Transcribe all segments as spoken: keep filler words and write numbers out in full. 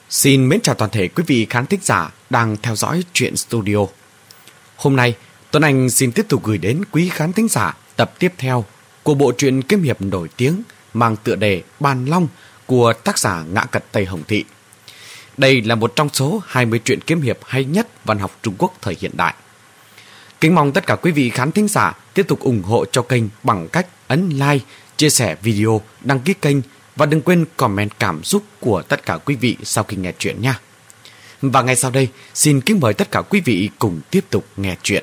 Xin mến chào toàn thể quý vị khán thính giả đang theo dõi Truyện Studio. Hôm nay, Tuấn Anh xin tiếp tục gửi đến quý khán thính giả tập tiếp theo của bộ truyện kiếm hiệp nổi tiếng mang tựa đề Bàn Long của tác giả Ngã Cật Tây Hồng Thị. Đây là một trong số hai mươi truyện kiếm hiệp hay nhất văn học Trung Quốc thời hiện đại. Kính mong tất cả quý vị khán thính giả tiếp tục ủng hộ cho kênh bằng cách ấn like, chia sẻ video, đăng ký kênh và đừng quên comment cảm xúc của tất cả quý vị sau khi nghe chuyện nha. Và ngay sau đây, xin kính mời tất cả quý vị cùng tiếp tục nghe chuyện.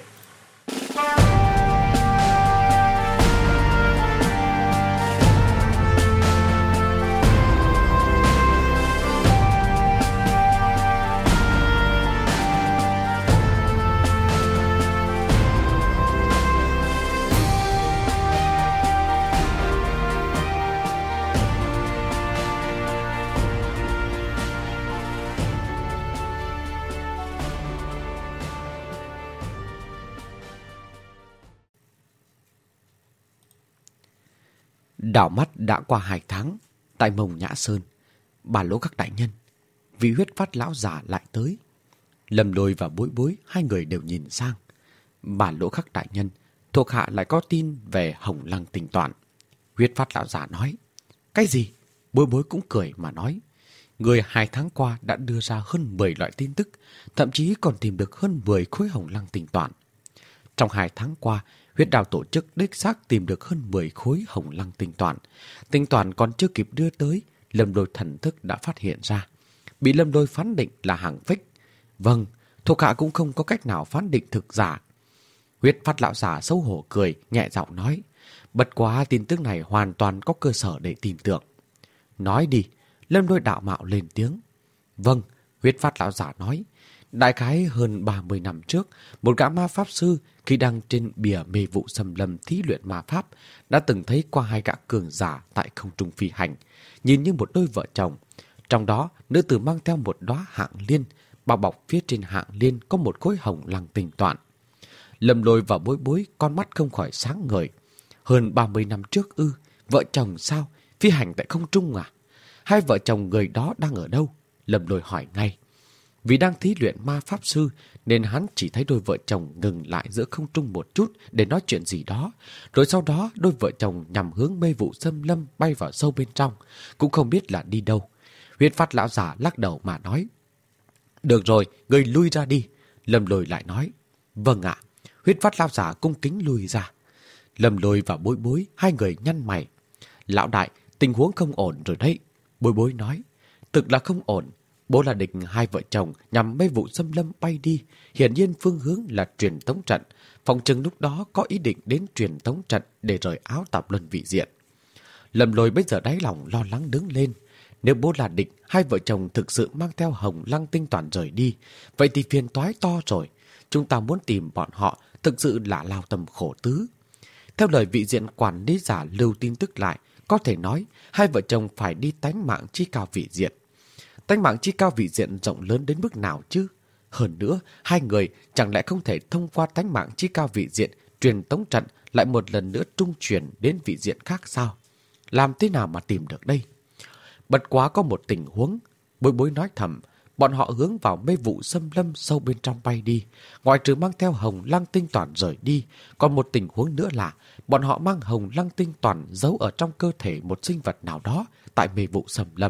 Đảo mắt đã qua hai tháng, tại Mông Nhã Sơn, Bà Lỗ Các đại nhân, vị huyết phát lão già lại tới. Lâm Lôi và Bối Bối hai người đều nhìn sang. Bà Lỗ Các đại nhân, thuộc hạ lại có tin về Hồng Lăng Tinh Toản. Huyết phát lão già nói, cái gì? Bối Bối cũng cười mà nói, người hai tháng qua đã đưa ra hơn mười loại tin tức, thậm chí còn tìm được hơn mười khối Hồng Lăng Tinh Toản. Trong hai tháng qua, Huyết Đao tổ chức đích xác tìm được hơn mười khối Hồng Lăng Tinh Toản. Tinh Toản còn chưa kịp đưa tới, Lâm Lôi thần thức đã phát hiện ra. Bị Lâm Lôi phán định là hàng fake. Vâng, thuộc hạ cũng không có cách nào phán định thực giả. Huyết phát lão già xấu hổ cười, nhẹ giọng nói, bất quá tin tức này hoàn toàn có cơ sở để tin tưởng. Nói đi, Lâm Lôi đạo mạo lên tiếng. Vâng, Huyết phát lão già nói, đại khái hơn ba mươi năm trước, một gã ma pháp sư khi đang trên bìa mê vụ xâm lâm thí luyện ma pháp đã từng thấy qua hai gã cường giả tại không trung phi hành, nhìn như một đôi vợ chồng. Trong đó, nữ tử mang theo một đóa hạng liên, bao bọc phía trên hạng liên có một khối Hồng Lăng Tinh Toản. Lâm Lôi và Bối Bối con mắt không khỏi sáng ngời. Hơn ba mươi năm trước ư, vợ chồng sao? Phi hành tại không trung à? Hai vợ chồng người đó đang ở đâu? Lâm Lôi hỏi ngay. Vì đang thí luyện ma pháp sư nên hắn chỉ thấy đôi vợ chồng ngừng lại giữa không trung một chút để nói chuyện gì đó. Rồi sau đó đôi vợ chồng nhằm hướng mê vụ xâm lâm bay vào sâu bên trong, cũng không biết là đi đâu. Huyết phát lão giả lắc đầu mà nói. Được rồi, người lui ra đi. Lâm Lôi lại nói. Vâng ạ. Huyết phát lão giả cung kính lui ra. Lâm Lôi và Bối Bối hai người nhăn mày. Lão đại, tình huống không ổn rồi đấy. Bối Bối nói. Thực là không ổn. Bố là địch hai vợ chồng nhằm mê vụ xâm lâm bay đi. Hiển nhiên phương hướng là truyền tống trận. Phòng chừng lúc đó có ý định đến truyền tống trận để rời áo tạp luân vị diện. Lâm Lôi bây giờ đáy lòng lo lắng đứng lên. Nếu bố là địch, hai vợ chồng thực sự mang theo Hồng Lăng Tinh Toản rời đi, vậy thì phiền toái to rồi. Chúng ta muốn tìm bọn họ thực sự là lao tâm khổ tứ. Theo lời vị diện quản lý giả lưu tin tức lại, có thể nói hai vợ chồng phải đi tánh mạng chi cao vị diện. Tánh mạng chi cao vị diện rộng lớn đến mức nào chứ? Hơn nữa, hai người chẳng lẽ không thể thông qua tánh mạng chi cao vị diện truyền tống trận lại một lần nữa trung truyền đến vị diện khác sao? Làm thế nào mà tìm được đây? Bất quá có một tình huống, Bối Bối nói thầm, bọn họ hướng vào mê vụ xâm lâm sâu bên trong bay đi, ngoại trừ mang theo Hồng Lăng Tinh Toản rời đi, còn một tình huống nữa là bọn họ mang Hồng Lăng Tinh Toản giấu ở trong cơ thể một sinh vật nào đó tại mê vụ xâm lâm.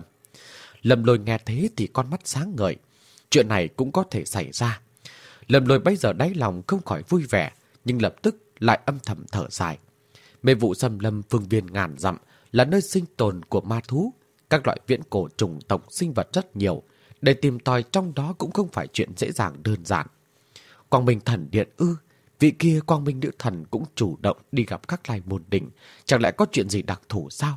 Lâm Lôi nghe thế thì con mắt sáng ngời. Chuyện này cũng có thể xảy ra. Lâm Lôi bây giờ đáy lòng không khỏi vui vẻ, nhưng lập tức lại âm thầm thở dài. Mê vụ xâm lâm phương viên ngàn dặm là nơi sinh tồn của ma thú. Các loại viễn cổ chủng tộc sinh vật rất nhiều. Để tìm tòi trong đó cũng không phải chuyện dễ dàng đơn giản. Quang Minh Thần Điện ư? Vị kia Quang Minh Nữ Thần cũng chủ động đi gặp các lai môn đỉnh. Chẳng lẽ có chuyện gì đặc thù sao?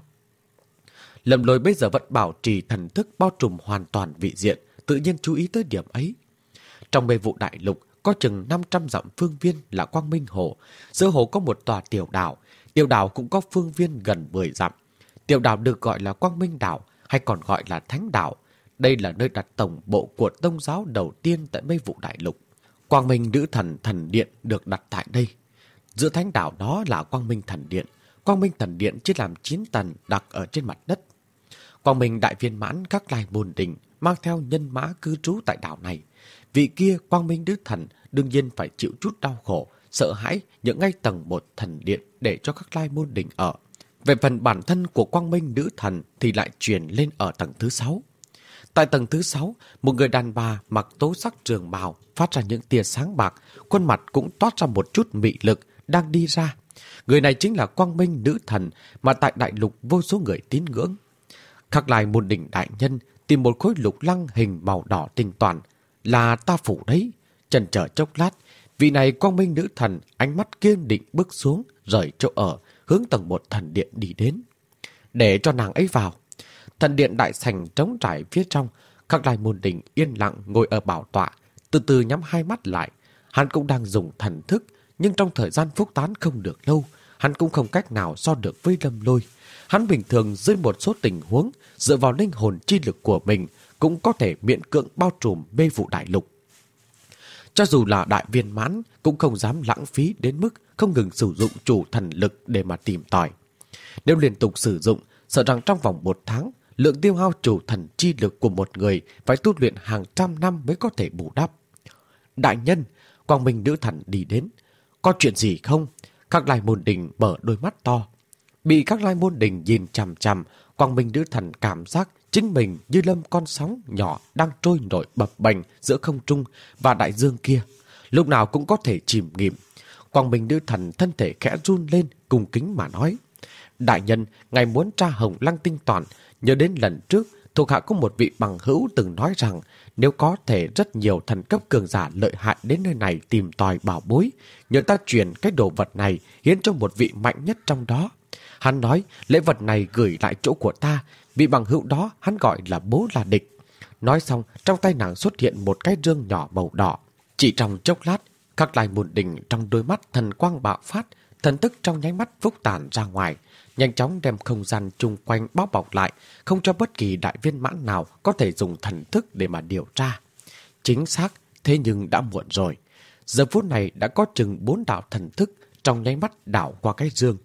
Lâm Lôi bây giờ vẫn bảo trì thần thức bao trùm hoàn toàn vị diện, tự nhiên chú ý tới điểm ấy. Trong mê vụ đại lục có chừng năm trăm dặm phương viên là Quang Minh Hồ. Giữa hồ có một tòa tiểu đảo. Tiểu đảo cũng có phương viên gần mười dặm. Tiểu đảo được gọi là Quang Minh Đảo hay còn gọi là Thánh Đảo. Đây là nơi đặt tổng bộ của tông giáo đầu tiên tại mê vụ đại lục. Quang Minh Nữ Thần Thần Điện được đặt tại đây. Giữa Thánh Đảo đó là Quang Minh Thần Điện. Quang Minh Thần Điện chia làm chín tầng đặt ở trên mặt đất. Quang Minh Đại Viên Mãn các lai môn đỉnh mang theo nhân mã cư trú tại đảo này. Vị kia Quang Minh Nữ Thần đương nhiên phải chịu chút đau khổ, sợ hãi những ngay tầng một thần điện để cho các lai môn đình ở. Về phần bản thân của Quang Minh Nữ Thần thì lại truyền lên ở tầng thứ sáu. Tại tầng thứ sáu, một người đàn bà mặc tố sắc trường bào phát ra những tia sáng bạc, khuôn mặt cũng toát ra một chút mị lực đang đi ra. Người này chính là Quang Minh Nữ Thần mà tại đại lục vô số người tín ngưỡng. Khắc Lai môn đình đại nhân tìm một khối lục lăng hình màu đỏ tinh toàn, là ta phủ đấy. Chần chờ chốc lát, vị này Quang Minh Nữ Thần ánh mắt kiên định bước xuống, rời chỗ ở, hướng tầng một thần điện đi đến. Để cho nàng ấy vào. Thần điện đại sảnh trống trải phía trong, Khắc Lai môn đình yên lặng ngồi ở bảo tọa, từ từ nhắm hai mắt lại. Hắn cũng đang dùng thần thức, nhưng trong thời gian phúc tán không được lâu, hắn cũng không cách nào so được với Lâm Lôi. Hắn bình thường dưới một số tình huống, dựa vào linh hồn chi lực của mình, cũng có thể miễn cưỡng bao trùm mê vụ đại lục. Cho dù là đại viên mãn, cũng không dám lãng phí đến mức không ngừng sử dụng chủ thần lực để mà tìm tòi. Nếu liên tục sử dụng, sợ rằng trong vòng một tháng, lượng tiêu hao chủ thần chi lực của một người phải tu luyện hàng trăm năm mới có thể bù đắp. Đại nhân, Quang Minh Nữ Thần đi đến. Có chuyện gì không? Khắc Lai môn đình mở đôi mắt to. Bị Khắc Lai môn đình nhìn chằm chằm, Quang Minh Nữ Thần cảm giác chính mình như lâm con sóng nhỏ đang trôi nổi bập bềnh giữa không trung và đại dương kia, lúc nào cũng có thể chìm nghỉm. Quang Minh Nữ Thần thân thể khẽ run lên, cung kính mà nói: Đại nhân, ngài muốn tra hồng lăng tinh toàn. Nhớ đến lần trước, thuộc hạ có một vị bằng hữu từng nói rằng nếu có thể rất nhiều thần cấp cường giả lợi hại đến nơi này tìm tòi bảo bối, nhờ ta chuyển cái đồ vật này hiến cho một vị mạnh nhất trong đó. Hắn nói lễ vật này gửi lại chỗ của ta, vị bằng hữu đó hắn gọi là Bố La Địch. Nói xong, trong tay nàng xuất hiện một cái rương nhỏ màu đỏ. Chỉ trong chốc lát, Khắc Lai môn đình trong đôi mắt thần quang bạo phát, thần thức trong nháy mắt phúc tản ra ngoài, nhanh chóng đem không gian chung quanh bao bọc lại, không cho bất kỳ đại viên mãn nào có thể dùng thần thức để mà điều tra. Chính xác, thế nhưng đã muộn rồi. Giờ phút này đã có chừng bốn đạo thần thức trong nháy mắt đảo qua cái dương.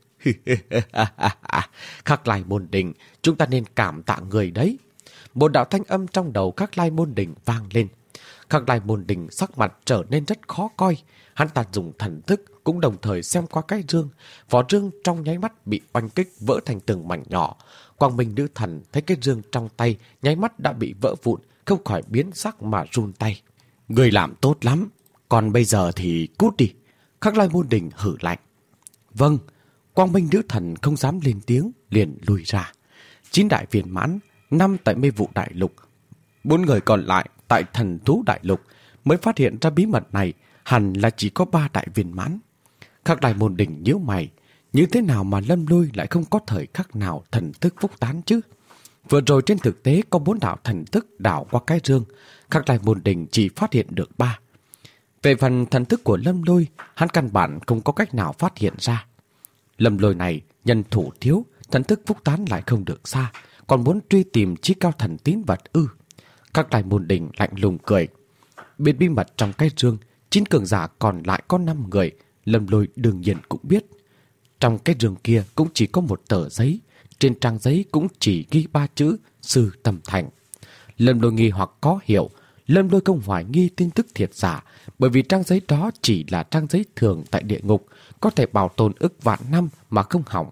Khắc Lai môn đình, chúng ta nên cảm tạ người đấy. Một đạo thanh âm trong đầu Khắc Lai môn đình vang lên. Khắc Lai môn đình sắc mặt trở nên rất khó coi. Hắn ta dùng thần thức cũng đồng thời xem qua cái rương. Vỏ rương trong nháy mắt bị oanh kích vỡ thành từng mảnh nhỏ. Quang Minh Nữ Thần thấy cái rương trong tay nháy mắt đã bị vỡ vụn, không khỏi biến sắc mà run tay. Người làm tốt lắm, còn bây giờ thì cút đi. Khắc Lai môn đình hử lạnh. Vâng. Quang Minh Nữ Thần không dám lên tiếng, liền lùi ra. Chín đại viên mãn, năm tại mê vụ đại lục, bốn người còn lại tại thần thú đại lục mới phát hiện ra bí mật này, hẳn là chỉ có ba đại viên mãn. Khắc Lai môn đình nhíu mày, như thế nào mà Lâm Lôi lại không có thời khắc nào thần thức phúc tán chứ? Vừa rồi trên thực tế có bốn đạo thần thức đảo qua cái rương, Khắc Lai môn đình chỉ phát hiện được ba. Về phần thần thức của Lâm Lôi, hắn căn bản không có cách nào phát hiện ra. Lâm Lôi này nhân thủ thiếu, thần thức phúc tán lại không được xa, còn muốn truy tìm chí cao thần tín vật ư? Khắc Lai môn đình lạnh lùng cười. Biết bí mật trong cái rương, chín cường giả còn lại có năm người, Lâm Lôi đương nhiên cũng biết. Trong cái rương kia cũng chỉ có một tờ giấy, trên trang giấy cũng chỉ ghi ba chữ Sư Tâm Thành. Lâm Lôi nghi hoặc có hiểu, Lâm Lôi không hoài nghi tin tức thiệt giả, bởi vì trang giấy đó chỉ là trang giấy thường tại địa ngục, có thể bảo tồn ức vạn năm mà không hỏng.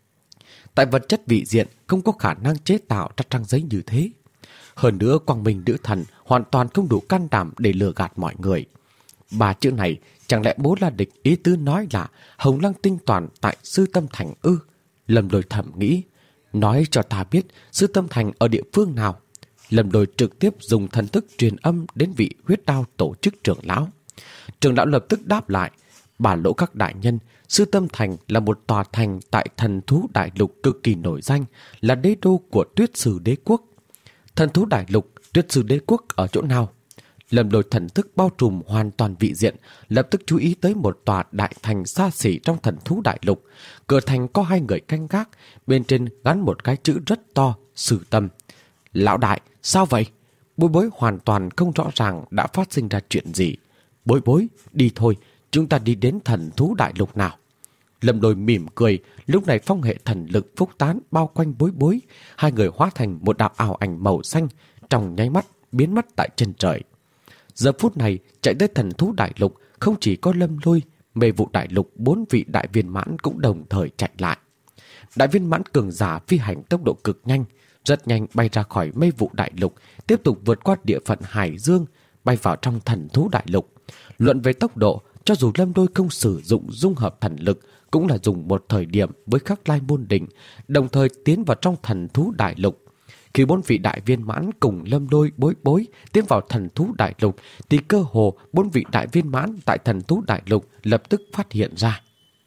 Tại vật chất vị diện không có khả năng chế tạo ra trang giấy như thế. Hơn nữa Quang Minh Nữ Thần hoàn toàn không đủ can đảm để lừa gạt mọi người. Ba chữ này chẳng lẽ Bố La Địch ý tứ nói là hồng lăng tinh toàn tại Sư Tâm Thành ư? Lâm Lôi thầm nghĩ, nói cho ta biết Sư Tâm Thành ở địa phương nào. Lâm Lôi trực tiếp dùng thần thức truyền âm đến vị huyết đao tổ chức trưởng lão. Trưởng lão lập tức đáp lại, bà Lỗ Các đại nhân, Sư Tâm Thành là một tòa thành tại thần thú đại lục cực kỳ nổi danh, là đế đô của Tuyết Sư Đế Quốc. Thần thú đại lục, Tuyết Sư Đế Quốc ở chỗ nào? Lâm Lôi thần thức bao trùm hoàn toàn vị diện, lập tức chú ý tới một tòa đại thành xa xỉ trong thần thú đại lục. Cửa thành có hai người canh gác, bên trên gắn một cái chữ rất to, Sư Tâm. Lão đại, sao vậy? Bối Bối hoàn toàn không rõ ràng đã phát sinh ra chuyện gì. Bối Bối, đi thôi, chúng ta đi đến thần thú đại lục nào. Lâm Lôi mỉm cười, lúc này phong hệ thần lực phúc tán bao quanh Bối Bối, hai người hóa thành một đạo ảo ảnh màu xanh, trong nháy mắt biến mất tại chân trời. Giờ phút này chạy tới thần thú đại lục không chỉ có Lâm Lôi, Mê Vụ đại lục bốn vị đại viên mãn cũng đồng thời chạy lại. Đại viên mãn cường giả phi hành tốc độ cực nhanh, rất nhanh bay ra khỏi Mê Vụ đại lục, tiếp tục vượt qua địa phận Hải Dương, bay vào trong thần thú đại lục. Luận về tốc độ, cho dù Lâm Lôi không sử dụng dung hợp thần lực, cũng là dùng một thời điểm với Khắc Lai môn đỉnh, đồng thời tiến vào trong thần thú đại lục. Khi bốn vị đại viên mãn cùng Lâm Lôi, Bối Bối tiến vào thần thú đại lục, thì cơ hồ bốn vị đại viên mãn tại thần thú đại lục lập tức phát hiện ra.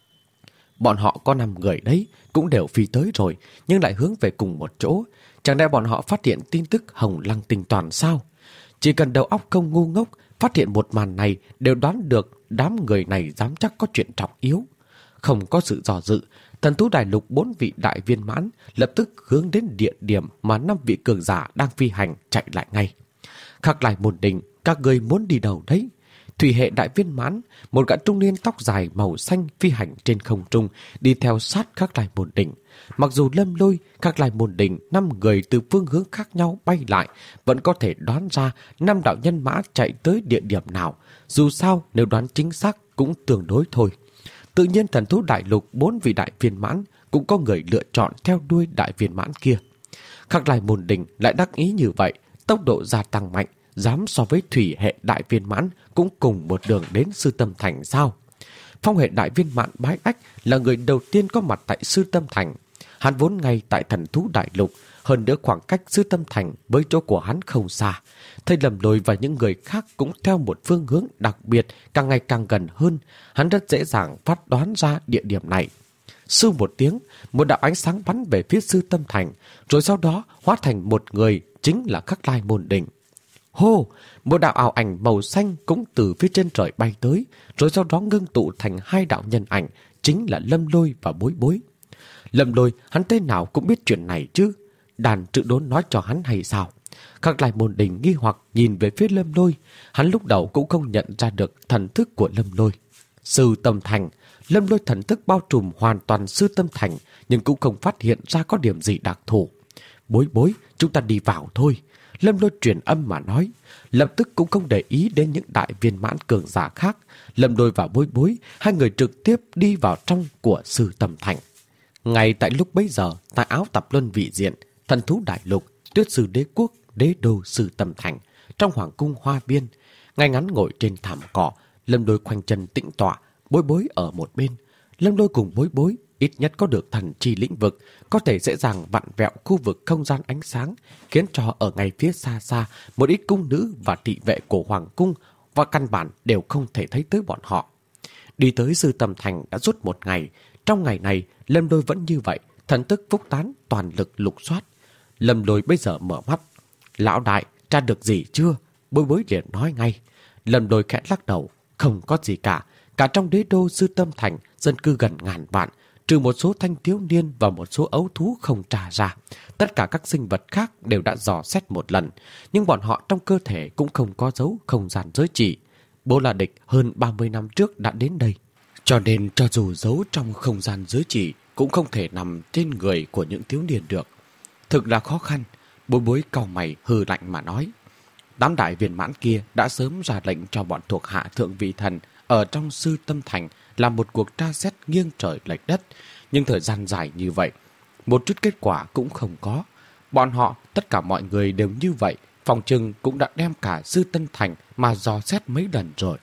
Bọn họ có năm người đấy, cũng đều phi tới rồi, nhưng lại hướng về cùng một chỗ. Chẳng lẽ bọn họ phát hiện tin tức Hồng Lăng Tinh Toàn sao? Chỉ cần đầu óc không ngu ngốc, phát hiện một màn này đều đoán được đám người này dám chắc có chuyện trọng yếu. Không có sự dò dự, thần thú đại lục bốn vị đại viên mãn lập tức hướng đến địa điểm mà năm vị cường giả đang phi hành chạy lại ngay. Khắc Lai môn đỉnh, các người muốn đi đâu đấy? Thủy hệ đại viên mãn, một gã trung niên tóc dài màu xanh phi hành trên không trung, đi theo sát Khắc Lai môn đỉnh. Mặc dù Lâm Lôi, Khắc Lai môn đỉnh năm người từ phương hướng khác nhau bay lại, vẫn có thể đoán ra năm đạo nhân mã chạy tới địa điểm nào. Dù sao, nếu đoán chính xác cũng tương đối thôi. Tự nhiên thần thú đại lục bốn vị đại viên mãn cũng có người lựa chọn theo đuôi đại viên mãn kia. Khắc Lai môn đỉnh lại đắc ý như vậy, tốc độ gia tăng mạnh, dám so với thủy hệ đại viên mãn cũng cùng một đường đến Sư Tâm Thành sao? Phong hệ đại viên mãn Bái Ách là người đầu tiên có mặt tại Sư Tâm Thành. Hắn vốn ngay tại thần thú đại lục, hơn nữa khoảng cách Sư Tâm Thành với chỗ của hắn không xa. Thấy Lâm Lôi và những người khác cũng theo một phương hướng đặc biệt càng ngày càng gần hơn, hắn rất dễ dàng phát đoán ra địa điểm này. Sư một tiếng, một đạo ánh sáng bắn về phía Sư Tâm Thành, rồi sau đó hóa thành một người, chính là Khắc Lai môn đỉnh. Hô! Một đạo ảo ảnh màu xanh cũng từ phía trên trời bay tới, rồi sau đó ngưng tụ thành hai đạo nhân ảnh, chính là Lâm Lôi và Bối Bối. Lâm Lôi, hắn tên nào cũng biết chuyện này chứ? Đàn Trự Đốn nói cho hắn hay sao? Khắc Lai môn đỉnh nghi hoặc nhìn về phía Lâm Lôi, hắn lúc đầu cũng không nhận ra được thần thức của Lâm Lôi. Sư Tâm Thành, Lâm Lôi thần thức bao trùm hoàn toàn Sư Tâm Thành, nhưng cũng không phát hiện ra có điểm gì đặc thù. Bối Bối, chúng ta đi vào thôi. Lâm Lôi truyền âm mà nói, lập tức cũng không để ý đến những đại viên mãn cường giả khác. Lâm Lôi và Bối Bối, hai người trực tiếp đi vào trong của Sư Tâm Thành. Ngay tại lúc bấy giờ, tại Áo Tạp Luân vị diện, thần thú đại lục, Tuyết Sư Đế Quốc, đế đô Sư Tâm Thành, trong hoàng cung Hoa Biên, ngay ngắn ngồi trên thảm cỏ, Lâm Lôi khoanh chân tĩnh tọa, Bối Bối ở một bên. Lâm Lôi cùng Bối Bối ít nhất có được thần chi lĩnh vực, có thể dễ dàng vặn vẹo khu vực không gian ánh sáng, khiến cho ở ngay phía xa xa một ít cung nữ và thị vệ của hoàng cung và căn bản đều không thể thấy tới bọn họ. Đi tới Sư Tâm Thành đã suốt một ngày. Trong ngày này, Lâm Lôi vẫn như vậy, thần thức phúc tán, toàn lực lục soát. Lâm Lôi bây giờ mở mắt. Lão đại, tra được gì chưa? Bối Bối liền nói ngay. Lâm Lôi khẽ lắc đầu. Không có gì cả. Cả trong đế đô Sư Tâm Thành, dân cư gần ngàn vạn, trừ một số thanh thiếu niên và một số ấu thú không tra ra. Tất cả các sinh vật khác đều đã dò xét một lần, nhưng bọn họ trong cơ thể cũng không có dấu không gian giới chỉ. Bố là địch hơn ba mươi năm trước đã đến đây, cho nên cho dù giấu trong không gian giới chỉ cũng không thể nằm trên người của những thiếu niên được. Thực là khó khăn. Bối Bối cau mày hừ lạnh mà nói. Đám đại viên mãn kia đã sớm ra lệnh cho bọn thuộc hạ thượng vị thần ở trong Sư Tâm Thành làm một cuộc tra xét nghiêng trời lệch đất, nhưng thời gian dài như vậy, một chút kết quả cũng không có. Bọn họ, tất cả mọi người đều như vậy, phòng trừng cũng đã đem cả Sư Tâm Thành mà dò xét mấy lần rồi.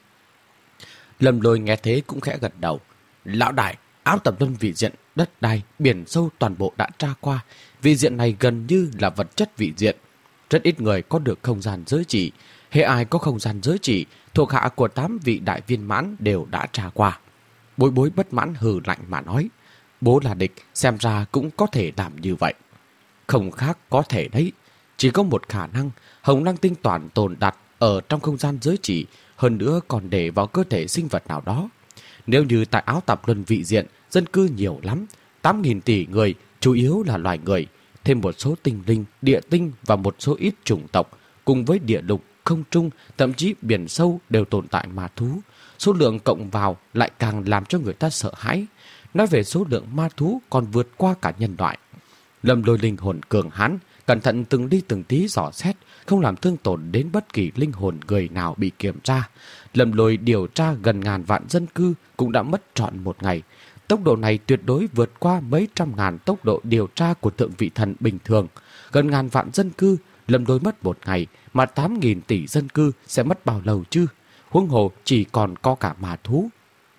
Lâm Lôi nghe thế cũng khẽ gật đầu. Lão đại, Áo Tạp Luân vị diện, đất đai, biển sâu toàn bộ đã tra qua. Vị diện này gần như là vật chất vị diện. Rất ít người có được không gian giới chỉ. Hệ ai có không gian giới chỉ, thuộc hạ của tám vị đại viên mãn đều đã tra qua. Bối Bối bất mãn hừ lạnh mà nói. Bố là địch, xem ra cũng có thể làm như vậy. Không khác có thể đấy. Chỉ có một khả năng, Hồng Lăng Tinh Toàn tồn đặt ở trong không gian giới chỉ, hơn nữa còn để vào cơ thể sinh vật nào đó. Nếu như tại Áo Tạp Luân vị diện, dân cư nhiều lắm, tám nghìn tỷ người, chủ yếu là loài người, thêm một số tinh linh, địa tinh và một số ít chủng tộc, cùng với địa lục, không trung, thậm chí biển sâu đều tồn tại ma thú. Số lượng cộng vào lại càng làm cho người ta sợ hãi. Nói về số lượng ma thú còn vượt qua cả nhân loại. Lâm Lôi linh hồn cường hãn, cẩn thận từng đi từng tí dò xét, không làm thương tổn đến bất kỳ linh hồn người nào bị kiểm tra. Lâm Lôi điều tra gần ngàn vạn dân cư cũng đã mất trọn một ngày. Tốc độ này tuyệt đối vượt qua mấy trăm ngàn tốc độ điều tra của thượng vị thần bình thường. Gần ngàn vạn dân cư, Lâm Lôi mất một ngày, mà tám nghìn tỷ dân cư sẽ mất bao lâu chứ? Huống hồ chỉ còn có cả ma thú.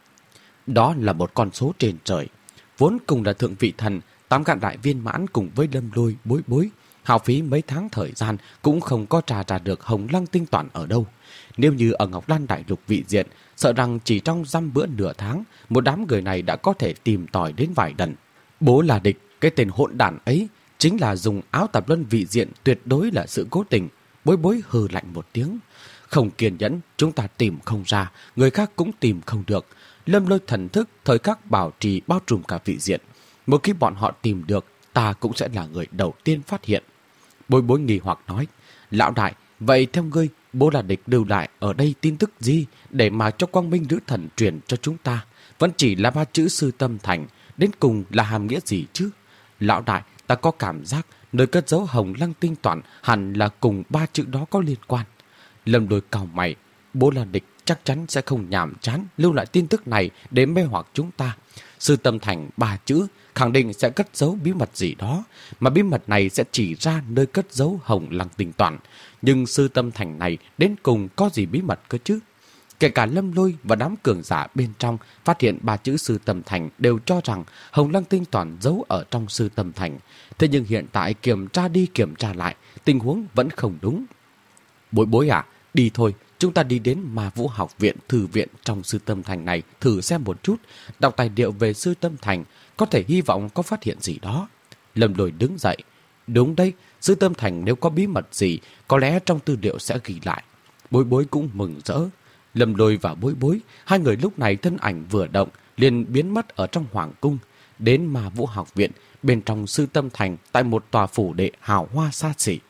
Đó là một con số trên trời. Vốn cùng là thượng vị thần, tám gạn đại viên mãn cùng với Lâm Lôi bối bối, hao phí mấy tháng thời gian cũng không có trà trà được hồng lăng tinh toàn ở đâu. Nếu như ở Ngọc Lan Đại Lục vị diện, sợ rằng chỉ trong dăm bữa nửa tháng, một đám người này đã có thể tìm tòi đến vài lần. Bố là địch, cái tên hỗn đản ấy chính là dùng áo tạp luân vị diện, tuyệt đối là sự cố tình. Bối bối hừ lạnh một tiếng. Không kiên nhẫn, chúng ta tìm không ra, người khác cũng tìm không được. Lâm Lôi thần thức thời khắc bảo trì bao trùm cả vị diện. Một khi bọn họ tìm được, ta cũng sẽ là người đầu tiên phát hiện. Bối bối nghi hoặc nói, lão đại, vậy theo ngươi, bố là địch lưu lại ở đây tin tức gì để mà cho quang minh nữ thần truyền cho chúng ta? Vẫn chỉ là ba chữ sư tâm thành, đến cùng là hàm nghĩa gì chứ? Lão đại, ta có cảm giác nơi cất dấu hồng lăng tinh toàn hẳn là cùng ba chữ đó có liên quan. Lâm Lôi cau mày, bố là địch chắc chắn sẽ không nhàm chán lưu lại tin tức này để mê hoặc chúng ta. Sư tâm thành ba chữ khẳng định sẽ cất giấu bí mật gì đó, mà bí mật này sẽ chỉ ra nơi cất giấu hồng lăng tinh toàn. Nhưng sư tâm thành này đến cùng có gì bí mật cơ chứ? Kể cả Lâm Lôi và đám cường giả bên trong phát hiện ba chữ sư tâm thành đều cho rằng hồng lăng tinh toàn giấu ở trong sư tâm thành. Thế nhưng hiện tại kiểm tra đi kiểm tra lại, tình huống vẫn không đúng. Bối bối à, đi thôi, chúng ta đi đến Ma Vũ học viện, thư viện trong sư tâm thành này thử xem một chút, đọc tài liệu về sư tâm thành, có thể hy vọng có phát hiện gì đó. Lâm Lôi đứng dậy. Đúng đấy, sư tâm thành nếu có bí mật gì, có lẽ trong tư liệu sẽ ghi lại. Bối bối cũng mừng rỡ. Lâm Lôi và bối bối, hai người lúc này thân ảnh vừa động, liền biến mất ở trong hoàng cung, đến Ma Vũ học viện, bên trong sư tâm thành tại một tòa phủ đệ hào hoa xa xỉ.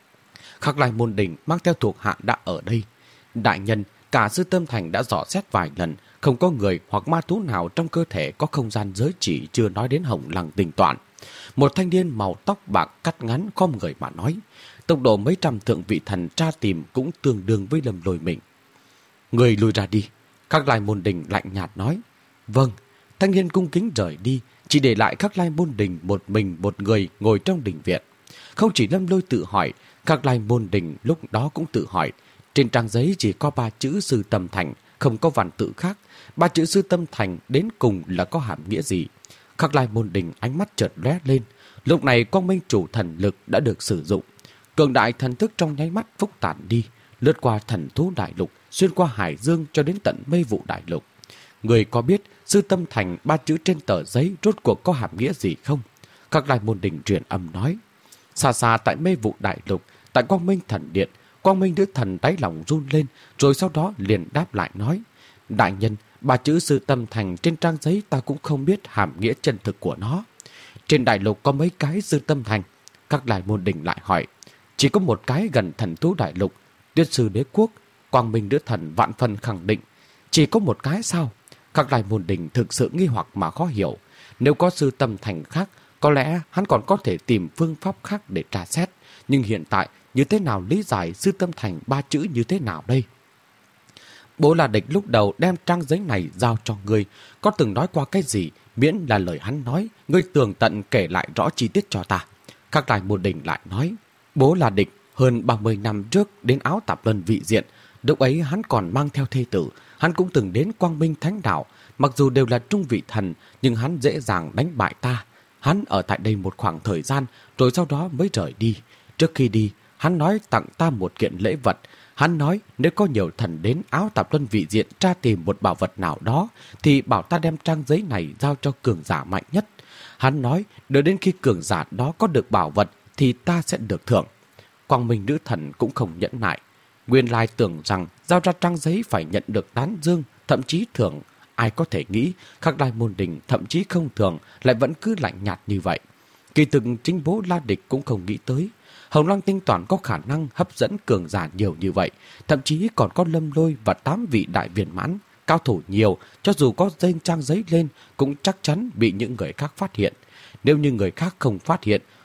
Khắc Lai Môn Đình mang theo thuộc hạ đã ở đây. Đại nhân, cả sư tâm thành đã dò xét vài lần, không có người hoặc ma thú nào trong cơ thể có không gian giới chỉ, chưa nói đến hồng lăng tinh toàn. Một thanh niên màu tóc bạc cắt ngắn khom người mà nói, tốc độ mấy trăm thượng vị thần tra tìm cũng tương đương với Lâm Lôi mình. Người lùi ra đi. Khắc Lai Môn Đình lạnh nhạt nói. Vâng. Thanh niên cung kính rời đi, chỉ để lại Khắc Lai Môn Đình một mình một người ngồi trong đình viện. Không chỉ Lâm Lôi tự hỏi, Khắc Lai Môn Đình lúc đó cũng tự hỏi. Trên trang giấy chỉ có ba chữ sư tâm thành, không có văn tự khác. Ba chữ sư tâm thành đến cùng là có hàm nghĩa gì? Khắc Lai Môn Đình ánh mắt chợt lóe lên. Lúc này quang minh chủ thần lực đã được sử dụng. Cường đại thần thức trong nháy mắt phúc tản đi, lướt qua thần thú đại lục, xuyên qua hải dương cho đến tận mây vụ đại lục. Người có biết sư tâm thành ba chữ trên tờ giấy rốt cuộc có hàm nghĩa gì không? Khắc Lai Môn Đình truyền âm nói. Xa xa tại mây vụ đại lục, tại quang minh thần điện, quang minh nữ thần đáy lòng run lên, rồi sau đó liền đáp lại nói. Đại nhân, ba chữ sư tâm thành trên trang giấy ta cũng không biết hàm nghĩa chân thực của nó. Trên đại lục có mấy cái sư tâm thành? Khắc Lai Môn Đình lại hỏi. Chỉ có một cái gần thần thú đại lục, Tuyết sư đế quốc. Quang minh nữ thần vạn phần khẳng định. Chỉ có một cái sao? Khắc Lai Môn Đình thực sự nghi hoặc mà khó hiểu. Nếu có sư tâm thành khác, có lẽ hắn còn có thể tìm phương pháp khác để tra xét. Nhưng hiện tại, như thế nào lý giải sư tâm thành ba chữ như thế nào đây? Bố là địch lúc đầu đem trang giấy này giao cho ngươi, có từng nói qua cái gì, miễn là lời hắn nói, ngươi tường tận kể lại rõ chi tiết cho ta. Khắc Lai Môn Đình lại nói, bố là địch hơn ba mươi năm trước đến áo tạp luân vị diện, lúc ấy hắn còn mang theo thê tử, hắn cũng từng đến Quang Minh Thánh Đạo, mặc dù đều là trung vị thần, nhưng hắn dễ dàng đánh bại ta. Hắn ở tại đây một khoảng thời gian, rồi sau đó mới rời đi. Trước khi đi, hắn nói tặng ta một kiện lễ vật. Hắn nói nếu có nhiều thần đến áo tạp luân vị diện tra tìm một bảo vật nào đó, thì bảo ta đem trang giấy này giao cho cường giả mạnh nhất. Hắn nói đợi đến khi cường giả đó có được bảo vật thì ta sẽ được thưởng. Quang Minh nữ thần cũng không nhẫn nại. Nguyên lai tưởng rằng giao ra trang giấy phải nhận được tán dương, thậm chí thưởng. Ai có thể nghĩ Khắc Lai Môn Đình thậm chí không thưởng lại vẫn cứ lạnh nhạt như vậy. Kỳ thực chính bố La Địch cũng không nghĩ tới hồng lăng tinh toàn có khả năng hấp dẫn cường giả nhiều như vậy, thậm chí còn có Lâm Lôi và tám vị đại viên mãn, cao thủ nhiều, cho dù có dây trang giấy lên cũng chắc chắn bị những người khác phát hiện. Nếu như người khác không phát hiện,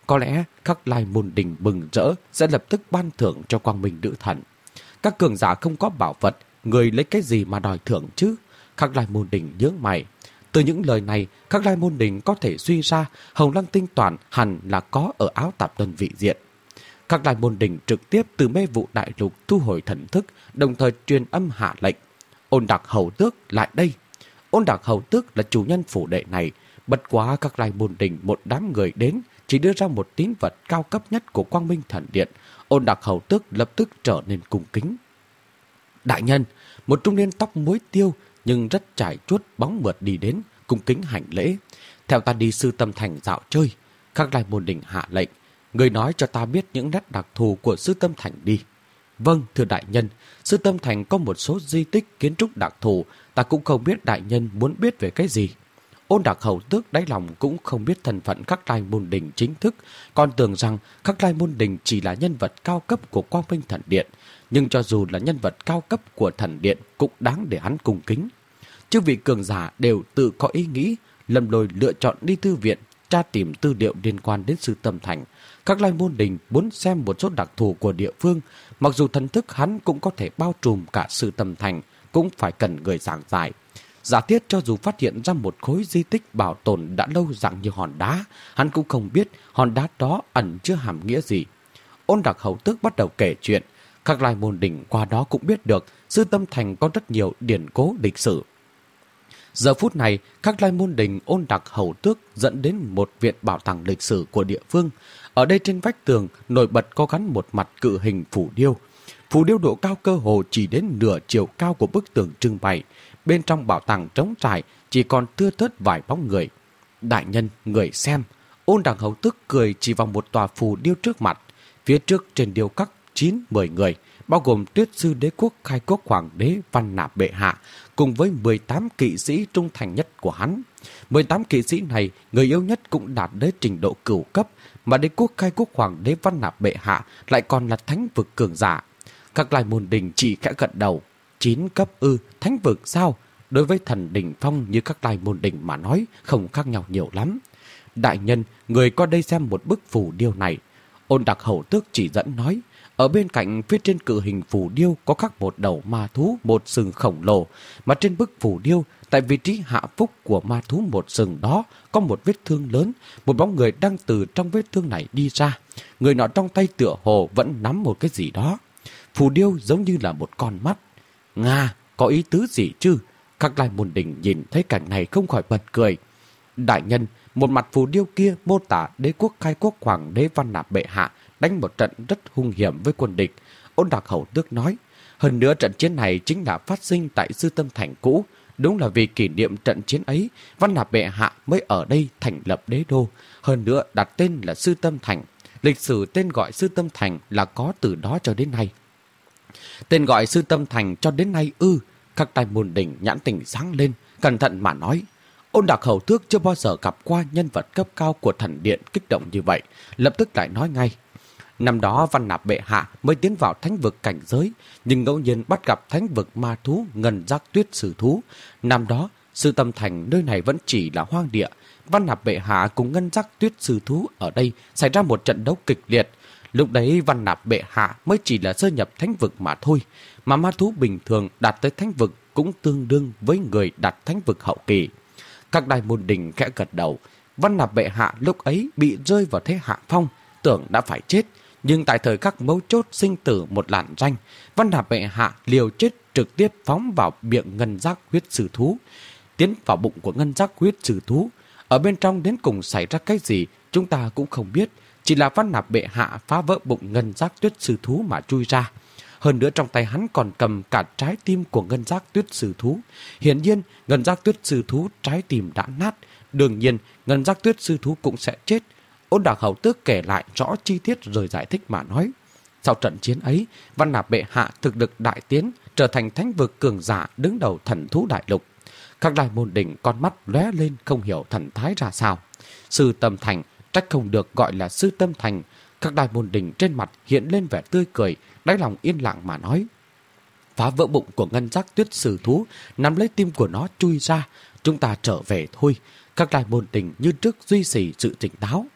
có lẽ Khắc Lai Môn Đình mừng rỡ sẽ lập tức ban thưởng cho Quang Minh Nữ Thần. Các cường giả không có bảo vật, người lấy cái gì mà đòi thưởng chứ? Khắc Lai Môn Đình nhướng mày. Từ những lời này, Khắc Lai Môn Đình có thể suy ra Hồng Lăng Tinh Toàn hẳn là có ở áo tạp luân vị diện. Khắc Lai Môn Đình trực tiếp từ mê vụ đại lục thu hồi thần thức, đồng thời truyền âm hạ lệnh. Ôn Đặc Hầu Tước lại đây. Ôn Đặc Hầu Tước là chủ nhân phủ đệ này. Bất quá Khắc Lai Môn Đình một đám người đến, chỉ đưa ra một tín vật cao cấp nhất của Quang Minh Thần Điện. Ôn Đặc Hầu Tước lập tức trở nên cung kính. Đại nhân, một trung niên tóc muối tiêu nhưng rất trải chuốt bóng mượt đi đến, cung kính hành lễ. Theo ta đi Sư Tâm Thành dạo chơi. Khắc Lai Môn Đình hạ lệnh. Người nói cho ta biết những nét đặc thù của Sư Tâm Thành đi. Vâng, thưa đại nhân, Sư Tâm Thành có một số di tích kiến trúc đặc thù, ta cũng không biết đại nhân muốn biết về cái gì. Ôn Đặc Hầu Tước đáy lòng cũng không biết thân phận Khắc Lai Môn Đình chính thức, còn tưởng rằng Khắc Lai Môn Đình chỉ là nhân vật cao cấp của Quang Minh Thần Điện. Nhưng cho dù là nhân vật cao cấp của thần điện cũng đáng để hắn cung kính. Chư vị cường giả đều tự có ý nghĩ, Lâm Lôi lựa chọn đi thư viện, tra tìm tư liệu liên quan đến Sư Tâm Thành. Khắc Lai Môn Đình muốn xem một số đặc thù của địa phương, mặc dù thần thức hắn cũng có thể bao trùm cả Sư Tâm Thành, cũng phải cần người giảng giải. Giả thiết cho dù phát hiện ra một khối di tích bảo tồn đã lâu dạng như hòn đá, hắn cũng không biết hòn đá đó ẩn chứa hàm nghĩa gì. Ôn Đặc Hầu Tước bắt đầu kể chuyện. Khắc Lai Môn Đình qua đó cũng biết được Sư Tâm Thành có rất nhiều điển cố lịch sử. Giờ phút này, Khắc Lai Môn Đình Ôn Đặc Hầu Tước dẫn đến một viện bảo tàng lịch sử của địa phương. Ở đây trên vách tường nổi bật có gắn một mặt cự hình phù điêu. Phù điêu độ cao cơ hồ chỉ đến nửa chiều cao của bức tường trưng bày. Bên trong bảo tàng trống trải chỉ còn thưa thớt vài bóng người. Đại nhân, người xem. Ôn Đặc Hầu Tước cười chỉ vào một tòa phù điêu trước mặt. Phía trước trên điêu khắc chín mười người, bao gồm Tuyết Sư Đế Quốc Khai Quốc Hoàng đế Văn Nạp Bệ Hạ, cùng với mười tám kỵ sĩ trung thành nhất của hắn. mười tám kỵ sĩ này, người yếu nhất cũng đạt đến trình độ cửu cấp, mà Đế Quốc Khai Quốc Hoàng đế Văn Nạp Bệ Hạ lại còn là thánh vực cường giả. Khắc Lai Môn Đình chỉ khẽ gật đầu. Chín cấp ư, thánh vực sao? Đối với thần đỉnh phong như Khắc Lai Môn Đình mà nói, không khác nhau nhiều lắm. Đại nhân, người qua đây xem một bức phù điêu này. Ôn Đặc Hầu Tước chỉ dẫn nói. Ở bên cạnh phía trên cự hình phù điêu có khắc một đầu ma thú một sừng khổng lồ, mà trên bức phù điêu, tại vị trí hạ phúc của ma thú một sừng đó có một vết thương lớn, một bóng người đang từ trong vết thương này đi ra. Người nọ trong tay tựa hồ vẫn nắm một cái gì đó. Phù điêu giống như là một con mắt. Nga, có ý tứ gì chứ? Khắc Lai Môn Đình nhìn thấy cảnh này không khỏi bật cười. Đại nhân, một mặt phù điêu kia mô tả Đế Quốc Khai Quốc Hoàng đế Văn Nạp Bệ Hạ đánh một trận rất hung hiểm với quân địch. Ôn Đặc Hầu Tước nói, hơn nữa trận chiến này chính là phát sinh tại Sư Tâm Thành cũ. Đúng là vì kỷ niệm trận chiến ấy, Văn Nạp Bệ Hạ mới ở đây thành lập đế đô. Hơn nữa đặt tên là Sư Tâm Thành. Lịch sử tên gọi Sư Tâm Thành là có từ đó cho đến nay. Tên gọi Sư Tâm Thành cho đến nay ư? Khắc Lai Môn Đình nhãn tình sáng lên, cẩn thận mà nói. Ôn Đặc Hầu Tước chưa bao giờ gặp qua nhân vật cấp cao của thần điện kích động như vậy, lập tức lại nói ngay. Năm đó Văn Nạp Bệ Hạ mới tiến vào thánh vực cảnh giới, nhưng ngẫu nhiên bắt gặp thánh vực ma thú Ngân Giác Tuyết Sử Thú. Năm đó, Sư Tâm Thành nơi này vẫn chỉ là hoang địa. Văn Nạp Bệ Hạ cùng Ngân Giác Tuyết Sử Thú ở đây xảy ra một trận đấu kịch liệt. Lúc đấy Văn Nạp Bệ Hạ mới chỉ là sơ nhập thánh vực mà thôi, mà ma thú bình thường đạt tới thánh vực cũng tương đương với người đạt thánh vực hậu kỳ. Các Đại Môn Đình khẽ gật đầu. Văn Nạp Bệ Hạ lúc ấy bị rơi vào thế hạ phong, tưởng đã phải chết, nhưng tại thời khắc mấu chốt sinh tử một làn ranh, Văn Nạp Bệ Hạ liều chết trực tiếp phóng vào miệng Ngân Giác Huyết Sử Thú, tiến vào bụng của Ngân Giác Huyết Sử Thú. Ở bên trong đến cùng xảy ra cái gì chúng ta cũng không biết, chỉ là Văn Nạp Bệ Hạ phá vỡ bụng Ngân Giác Tuyết Sử Thú mà chui ra. Hơn nữa trong tay hắn còn cầm cả trái tim của Ngân Giác Tuyết Sử Thú. Hiển nhiên Ngân Giác Tuyết Sử Thú trái tim đã nát, đương nhiên Ngân Giác Tuyết Sử Thú cũng sẽ chết. Ôn Đặc Hầu Tước kể lại rõ chi tiết rồi giải thích mà nói. Sau trận chiến ấy, Văn Nạp Bệ Hạ thực lực đại tiến, trở thành thánh vực cường giả đứng đầu thần thú đại lục. Các Đại Môn Đình con mắt lóe lên không hiểu thần thái ra sao. Sư Tâm Thành trách không được gọi là Sư Tâm Thành. Các Đại Môn Đình trên mặt hiện lên vẻ tươi cười, đáy lòng yên lặng mà nói. Phá vỡ bụng của Ngân Giác Tuyết Sử Thú, nắm lấy tim của nó chui ra, chúng ta trở về thôi. Các Đại Môn Đình như trước duy trì sự tỉnh táo.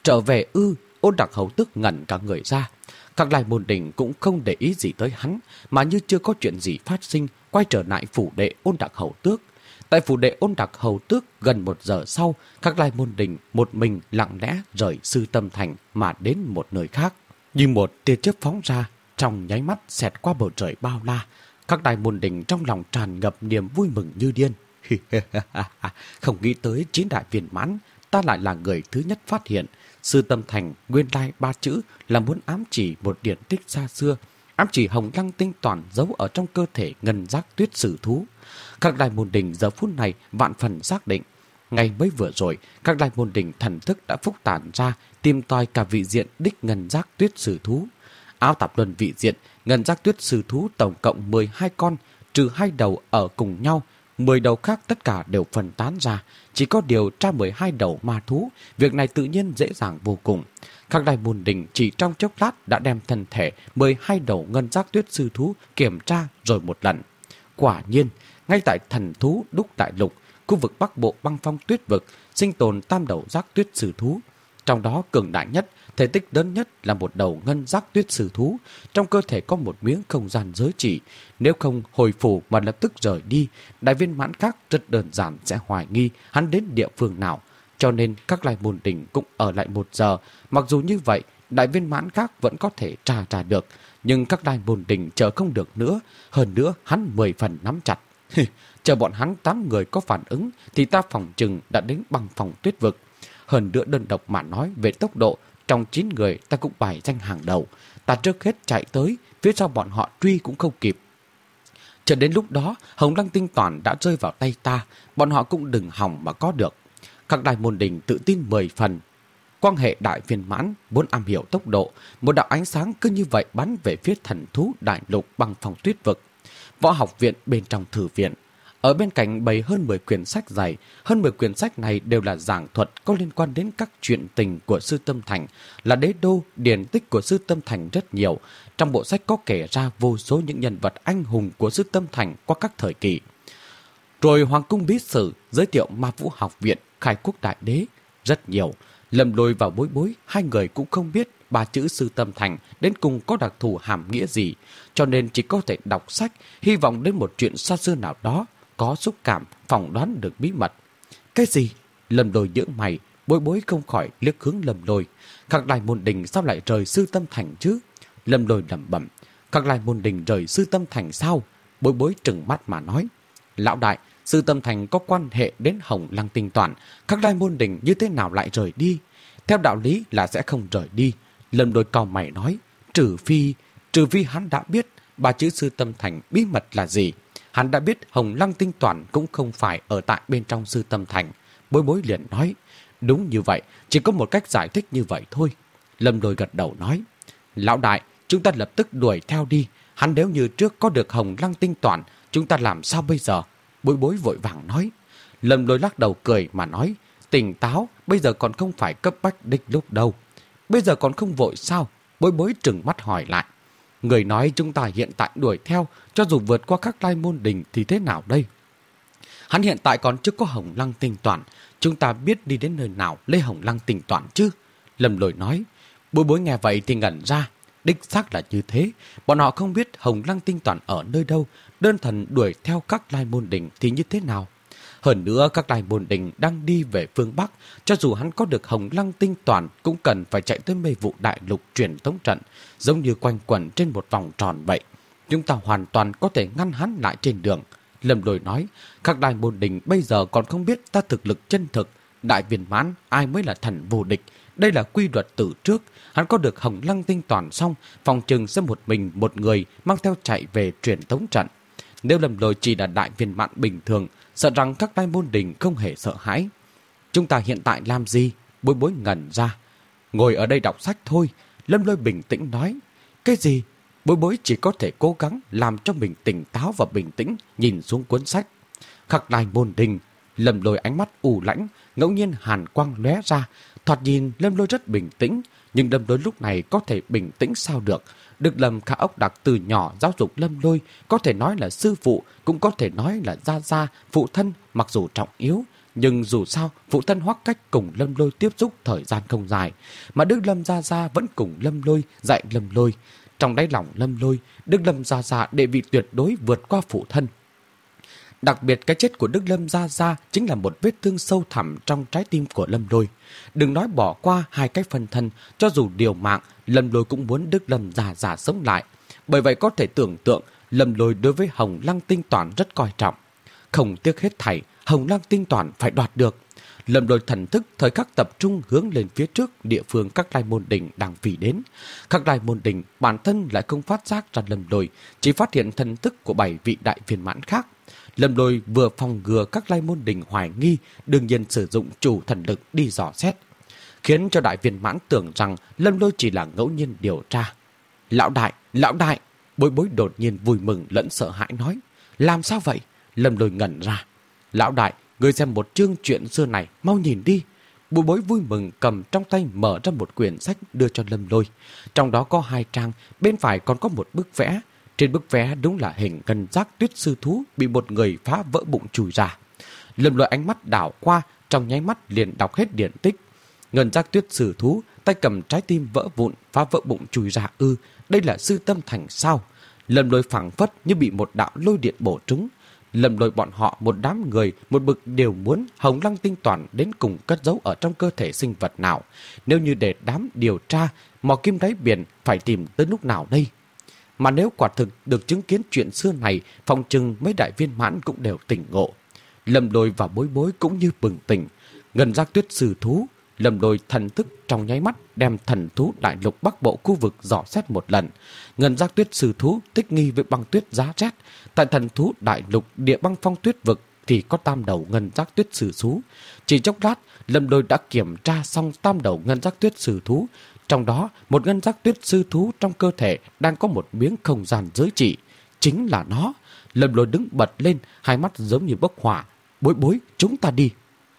Trở về ư? Ôn Đặc Hầu Tước ngẩn cả người ra. Các Lai Môn Đình cũng không để ý gì tới hắn, mà như chưa có chuyện gì phát sinh, quay trở lại phủ đệ Ôn Đặc Hầu Tước. Tại phủ đệ Ôn Đặc Hầu Tước, gần một giờ sau, các Lai Môn Đình một mình lặng lẽ rời Sư Tâm Thành mà đến một nơi khác. Như một tia chớp phóng ra, trong nháy mắt xẹt qua bầu trời bao la. Các Lai Môn Đình trong lòng tràn ngập niềm vui mừng như điên. Không nghĩ tới chín đại viên mãn, ta lại là người thứ nhất phát hiện. Sư Tâm Thành nguyên lai ba chữ là muốn ám chỉ một điển tích xa xưa, ám chỉ hồng lăng tinh toàn giấu ở trong cơ thể ngân giác tuyết sử thú. Các Lai Môn Đình giờ phút này vạn phần xác định. Ngày mới vừa rồi, các Lai Môn Đình thần thức đã phúc tản ra, tìm tòi cả vị diện đích ngân giác tuyết sử thú. Áo tạp luân vị diện, ngân giác tuyết sử thú tổng cộng mười hai con, trừ hai đầu ở cùng nhau, mười đầu khác tất cả đều phân tán ra, chỉ có điều tra mười hai đầu ma thú, việc này tự nhiên dễ dàng vô cùng. Các Lai Môn Đình chỉ trong chốc lát đã đem thân thể mười hai đầu ngân giác tuyết sư thú kiểm tra rồi một lần. Quả nhiên, ngay tại thần thú Đúc Đại Lục, khu vực Bắc Bộ băng phong tuyết vực, sinh tồn tam đầu giác tuyết sư thú. Trong đó cường đại nhất, thể tích lớn nhất là một đầu ngân giác tuyết sư thú. Trong cơ thể có một miếng không gian giới chỉ. Nếu không hồi phủ mà lập tức rời đi, đại viên mãn khác rất đơn giản sẽ hoài nghi hắn đến địa phương nào. Cho nên các Lai Môn Đình cũng ở lại một giờ. Mặc dù như vậy, đại viên mãn khác vẫn có thể tra ra được. Nhưng các Lai Môn Đình chờ không được nữa. Hơn nữa, hắn mười phần nắm chặt. Chờ bọn hắn tám người có phản ứng thì ta phòng chừng đã đến băng phòng tuyết vực. Hơn nữa đơn độc mà nói về tốc độ, trong chín người ta cũng bài danh hàng đầu. Ta trước hết chạy tới, phía sau bọn họ truy cũng không kịp. Cho đến lúc đó, hồng lăng tinh toàn đã rơi vào tay ta, bọn họ cũng đừng hòng mà có được. Các Đại Môn Đình tự tin mười phần. Quan hệ đại viên mãn, muốn am hiểu tốc độ, một đạo ánh sáng cứ như vậy bắn về phía thần thú đại lục băng phòng tuyết vực. Võ học viện bên trong thư viện. Ở bên cạnh bày hơn mười quyển sách dày, hơn mười quyển sách này đều là giảng thuật có liên quan đến các chuyện tình của Sư Tâm Thành, là đế đô, điển tích của Sư Tâm Thành rất nhiều. Trong bộ sách có kể ra vô số những nhân vật anh hùng của Sư Tâm Thành qua các thời kỳ. Rồi Hoàng cung bí sử giới thiệu Ma Vũ học viện, khai quốc đại đế, rất nhiều. Lâm Lôi vào Bối Bối, hai người cũng không biết ba chữ Sư Tâm Thành đến cùng có đặc thù hàm nghĩa gì, cho nên chỉ có thể đọc sách, hy vọng đến một chuyện xa xưa nào đó, có xúc cảm, phỏng đoán được bí mật. Cái gì? Lâm Lôi dưỡng mày, Bối Bối không khỏi liếc hướng Lâm Lôi. Các Lai Môn Đình sao lại rời Sư Tâm Thành chứ? Lâm Lôi lẩm bẩm. Các Lai Môn Đình rời Sư Tâm Thành sao? Bối Bối trừng mắt mà nói. Lão đại, Sư Tâm Thành có quan hệ đến Hồng Lăng Tinh Toàn, các Lai Môn Đình như thế nào lại rời đi? Theo đạo lý là sẽ không rời đi. Lâm Lôi cau mày nói, trừ phi, trừ phi hắn đã biết ba chữ Sư Tâm Thành bí mật là gì. Hắn đã biết Hồng Lăng Tinh Toàn cũng không phải ở tại bên trong Sư Tâm Thành. Bối Bối liền nói, đúng như vậy, chỉ có một cách giải thích như vậy thôi. Lâm Lôi gật đầu nói, lão đại, chúng ta lập tức đuổi theo đi. Hắn nếu như trước có được Hồng Lăng Tinh Toàn, chúng ta làm sao bây giờ? Bối Bối vội vàng nói. Lâm Lôi lắc đầu cười mà nói, tỉnh táo, bây giờ còn không phải cấp bách đích lúc đâu. Bây giờ còn không vội sao? Bối Bối trừng mắt hỏi lại. Người nói chúng ta hiện tại đuổi theo, cho dù vượt qua các Lai Môn Đình thì thế nào đây? Hắn hiện tại còn chưa có Hồng Lăng Tinh Toàn, chúng ta biết đi đến nơi nào lấy Hồng Lăng Tinh Toàn chứ? Lâm Lôi nói. Bối Bối nghe vậy thì ngẩn ra. Đích xác là như thế, bọn họ không biết Hồng Lăng Tinh Toàn ở nơi đâu, đơn thuần đuổi theo các Lai Môn Đình thì như thế nào? Hơn nữa các Lai Môn Đình đang đi về phương Bắc, cho dù hắn có được Hồng Lăng Tinh Toàn cũng cần phải chạy tới mê vụ đại lục truyền tống trận, giống như quanh quẩn trên một vòng tròn vậy. Chúng ta hoàn toàn có thể ngăn hắn lại trên đường. Lâm Lôi nói, các Lai Môn Đình bây giờ còn không biết ta thực lực chân thực, đại viên mãn ai mới là thần vô địch. Đây là quy luật từ trước, hắn có được Hồng Lăng Tinh Toàn xong, phòng trừng sẽ một mình một người mang theo chạy về truyền tống trận. Nếu Lâm Lôi chỉ là đại viên mãn bình thường, sợ rằng các Lai Môn Đình không hề sợ hãi. Chúng ta hiện tại làm gì? Bối Bối ngẩn ra. Ngồi ở đây đọc sách thôi. Lâm Lôi bình tĩnh nói. Cái gì? Bối Bối chỉ có thể cố gắng làm cho mình tỉnh táo và bình tĩnh, nhìn xuống cuốn sách. Các Lai Môn Đình. Lâm Lôi ánh mắt u lãnh, ngẫu nhiên hàn quang lóe ra. Thoạt nhìn Lâm Lôi rất bình tĩnh, nhưng Lâm Lôi lúc này có thể bình tĩnh sao được? Được lầm Khả Ốc Đặc từ nhỏ giáo dục Lâm Lôi, có thể nói là sư phụ, cũng có thể nói là gia gia, phụ thân, mặc dù trọng yếu, Nhưng dù sao, phụ thân Hoắc Cách cùng Lâm Lôi tiếp xúc thời gian không dài, mà Đức Lâm Gia Gia vẫn cùng Lâm Lôi dạy Lâm Lôi. Trong đáy lòng Lâm Lôi, Đức Lâm Gia Gia địa vị tuyệt đối vượt qua phụ thân. Đặc biệt cái chết của Đức Lâm Gia Gia chính là một vết thương sâu thẳm trong trái tim của Lâm Lôi. Đừng nói bỏ qua hai cái phân thân, cho dù điều mạng, Lâm Lôi cũng muốn Đức Lâm Gia Gia sống lại. Bởi vậy có thể tưởng tượng, Lâm Lôi đối với Hồng Lăng Tinh Toàn rất coi trọng. Không tiếc hết thảy, Hồng Lăng Tinh Toàn phải đoạt được. Lâm Lôi thần thức thời khắc tập trung hướng lên phía trước địa phương các lai môn đỉnh đang phi đến. Các lai môn đỉnh bản thân lại không phát giác ra Lâm Lôi, chỉ phát hiện thần thức của bảy vị đại viên mãn khác. Lâm Lôi vừa phòng ngừa các lai môn đỉnh hoài nghi, đương nhiên sử dụng chủ thần lực đi dò xét, khiến cho đại viên mãn tưởng rằng Lâm Lôi chỉ là ngẫu nhiên điều tra. Lão đại, lão đại! Bối Bối đột nhiên vui mừng lẫn sợ hãi nói. Làm sao vậy? Lâm Lôi ngẩn ra. Lão đại, ngươi xem một chương chuyện xưa này, mau nhìn đi. Bối Bối vui mừng cầm trong tay mở ra một quyển sách đưa cho Lâm Lôi. Trong đó có hai trang, bên phải còn có một bức vẽ. Trên bức vẽ đúng là hình ngân giác tuyết sư thú bị một người phá vỡ bụng chui ra. Lâm Lôi ánh mắt đảo qua, trong nháy mắt liền đọc hết điển tích. Ngân giác tuyết sư thú, tay cầm trái tim vỡ vụn, phá vỡ bụng chui ra ư. Đây là Sư Tâm Thành sao? Lâm Lôi phảng phất như bị một đạo lôi điện bổ trúng. Lâm Lôi bọn họ một đám người một bực đều muốn Hồng Lăng Tinh Toàn đến cùng cất giấu ở trong cơ thể sinh vật nào. Nếu như để đám điều tra, mò kim đáy biển phải tìm tới lúc nào đây? Mà nếu quả thực được chứng kiến chuyện xưa này, phòng chừng mấy đại viên mãn cũng đều tỉnh ngộ. Lâm Lôi và Bối Bối cũng như bừng tỉnh. Ngân giác tuyết sư thú, Lâm Lôi thần thức trong nháy mắt đem thần thú đại lục bắc bộ khu vực dò xét một lần. Ngân giác tuyết sư thú thích nghi với băng tuyết giá rét. Tại thần thú đại lục địa băng phong tuyết vực thì có tam đầu ngân giác tuyết sư thú. Chỉ chốc lát, Lâm Lôi đã kiểm tra xong tam đầu ngân giác tuyết sư thú. Trong đó, một ngân giác tuyết sư thú trong cơ thể đang có một miếng không gian giới trị. Chính là nó. Lâm Lôi đứng bật lên, hai mắt giống như bốc hỏa. Bối Bối, chúng ta đi.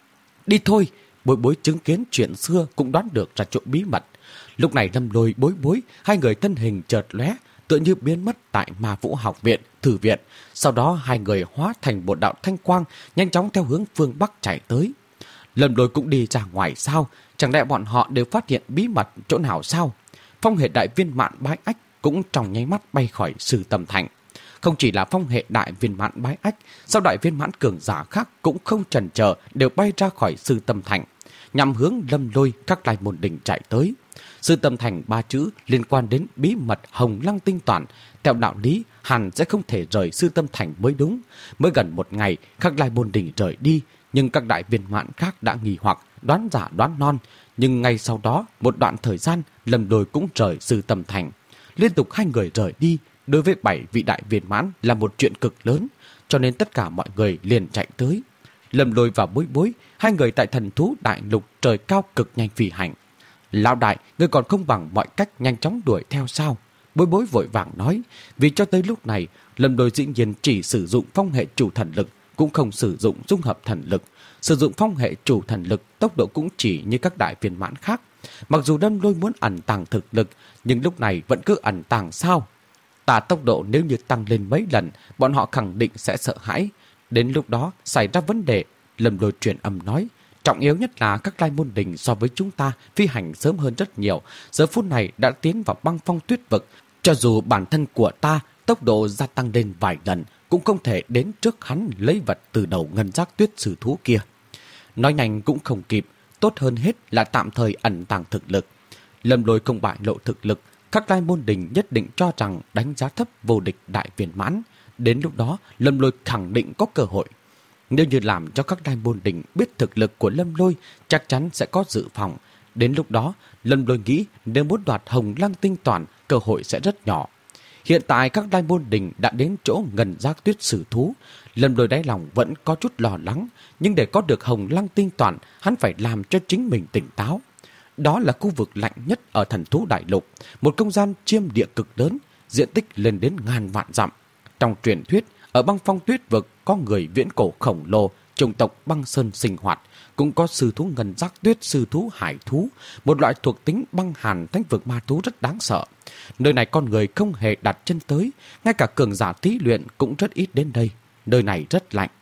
Đi thôi. Bối Bối chứng kiến chuyện xưa cũng đoán được ra chỗ bí mật. Lúc này Lâm Lôi, Bối Bối, hai người thân hình chợt lóe, tựa như biến mất tại Ma Vũ học viện, thử viện. Sau đó hai người hóa thành một đạo thanh quang, nhanh chóng theo hướng phương Bắc chạy tới. Lâm Lôi cũng đi ra ngoài sao? Chẳng lẽ bọn họ đều phát hiện bí mật chỗ nào sao? Phong hệ đại viên mạn Bái Ách cũng trong nháy mắt bay khỏi Sư Tâm Thành. Không chỉ là phong hệ đại viên mãn Bái Ách, sau đại viên mãn cường giả khác cũng không chần chờ đều bay ra khỏi Sư Tâm Thành, nhằm hướng Lâm Lôi các lai môn đỉnh chạy tới. Sư Tâm Thành ba chữ liên quan đến bí mật Hồng Lăng Tinh Toàn. Theo đạo lý, hẳn sẽ không thể rời Sư Tâm Thành mới đúng. Mới gần một ngày, các lai môn đỉnh rời đi, nhưng các đại viên mãn khác đã nghi hoặc, đoán giả đoán non. Nhưng ngay sau đó, một đoạn thời gian, Lâm Lôi cũng rời Sư Tâm Thành. Liên tục hai người rời đi, đối với bảy vị đại viên mãn là một chuyện cực lớn, cho nên tất cả mọi người liền chạy tới. Lâm Lôi và Bối Bối, hai người tại thần thú đại lục trời cao cực nhanh phi hành. Lão đại, người còn không bằng mọi cách nhanh chóng đuổi theo sao? Bối Bối vội vàng nói, vì cho tới lúc này, Lâm Lôi dĩ nhiên chỉ sử dụng phong hệ chủ thần lực, cũng không sử dụng dung hợp thần lực. Sử dụng phong hệ chủ thần lực, tốc độ cũng chỉ như các đại viên mãn khác. Mặc dù Lâm Lôi muốn ẩn tàng thực lực, nhưng lúc này vẫn cứ ẩn tàng sao? Tà tốc độ nếu như tăng lên mấy lần, bọn họ khẳng định sẽ sợ hãi. Đến lúc đó xảy ra vấn đề, Lâm Lôi truyền âm nói, trọng yếu nhất là các lai môn đình so với chúng ta phi hành sớm hơn rất nhiều, giờ phút này đã tiến vào băng phong tuyết vực. Cho dù bản thân của ta tốc độ gia tăng lên vài lần, cũng không thể đến trước hắn lấy vật từ đầu ngân giác tuyết sử thú kia. Nói nhanh cũng không kịp, tốt hơn hết là tạm thời ẩn tàng thực lực. Lâm Lôi không bại lộ thực lực, các lai môn đình nhất định cho rằng đánh giá thấp vô địch đại viên mãn. Đến lúc đó, Lâm Lôi khẳng định có cơ hội. Nếu như làm cho các lai môn đình biết thực lực của Lâm Lôi, chắc chắn sẽ có dự phòng. Đến lúc đó, Lâm Lôi nghĩ nếu muốn đoạt Hồng Lăng Tinh Toàn, cơ hội sẽ rất nhỏ. Hiện tại các lai môn đình đã đến chỗ ngân giác tuyết sử thú. Lâm Lôi đáy lòng vẫn có chút lo lắng, nhưng để có được Hồng Lăng Tinh Toàn, hắn phải làm cho chính mình tỉnh táo. Đó là khu vực lạnh nhất ở thần thú đại lục, một không gian chiêm địa cực lớn, diện tích lên đến ngàn vạn dặm. Trong truyền thuyết, ở băng phong tuyết vực có người viễn cổ khổng lồ, chủng tộc băng sơn sinh hoạt, cũng có sư thú ngân giác tuyết, sư thú hải thú, một loại thuộc tính băng hàn thánh vực ma thú rất đáng sợ. Nơi này con người không hề đặt chân tới, ngay cả cường giả thí luyện cũng rất ít đến đây. Nơi này rất lạnh.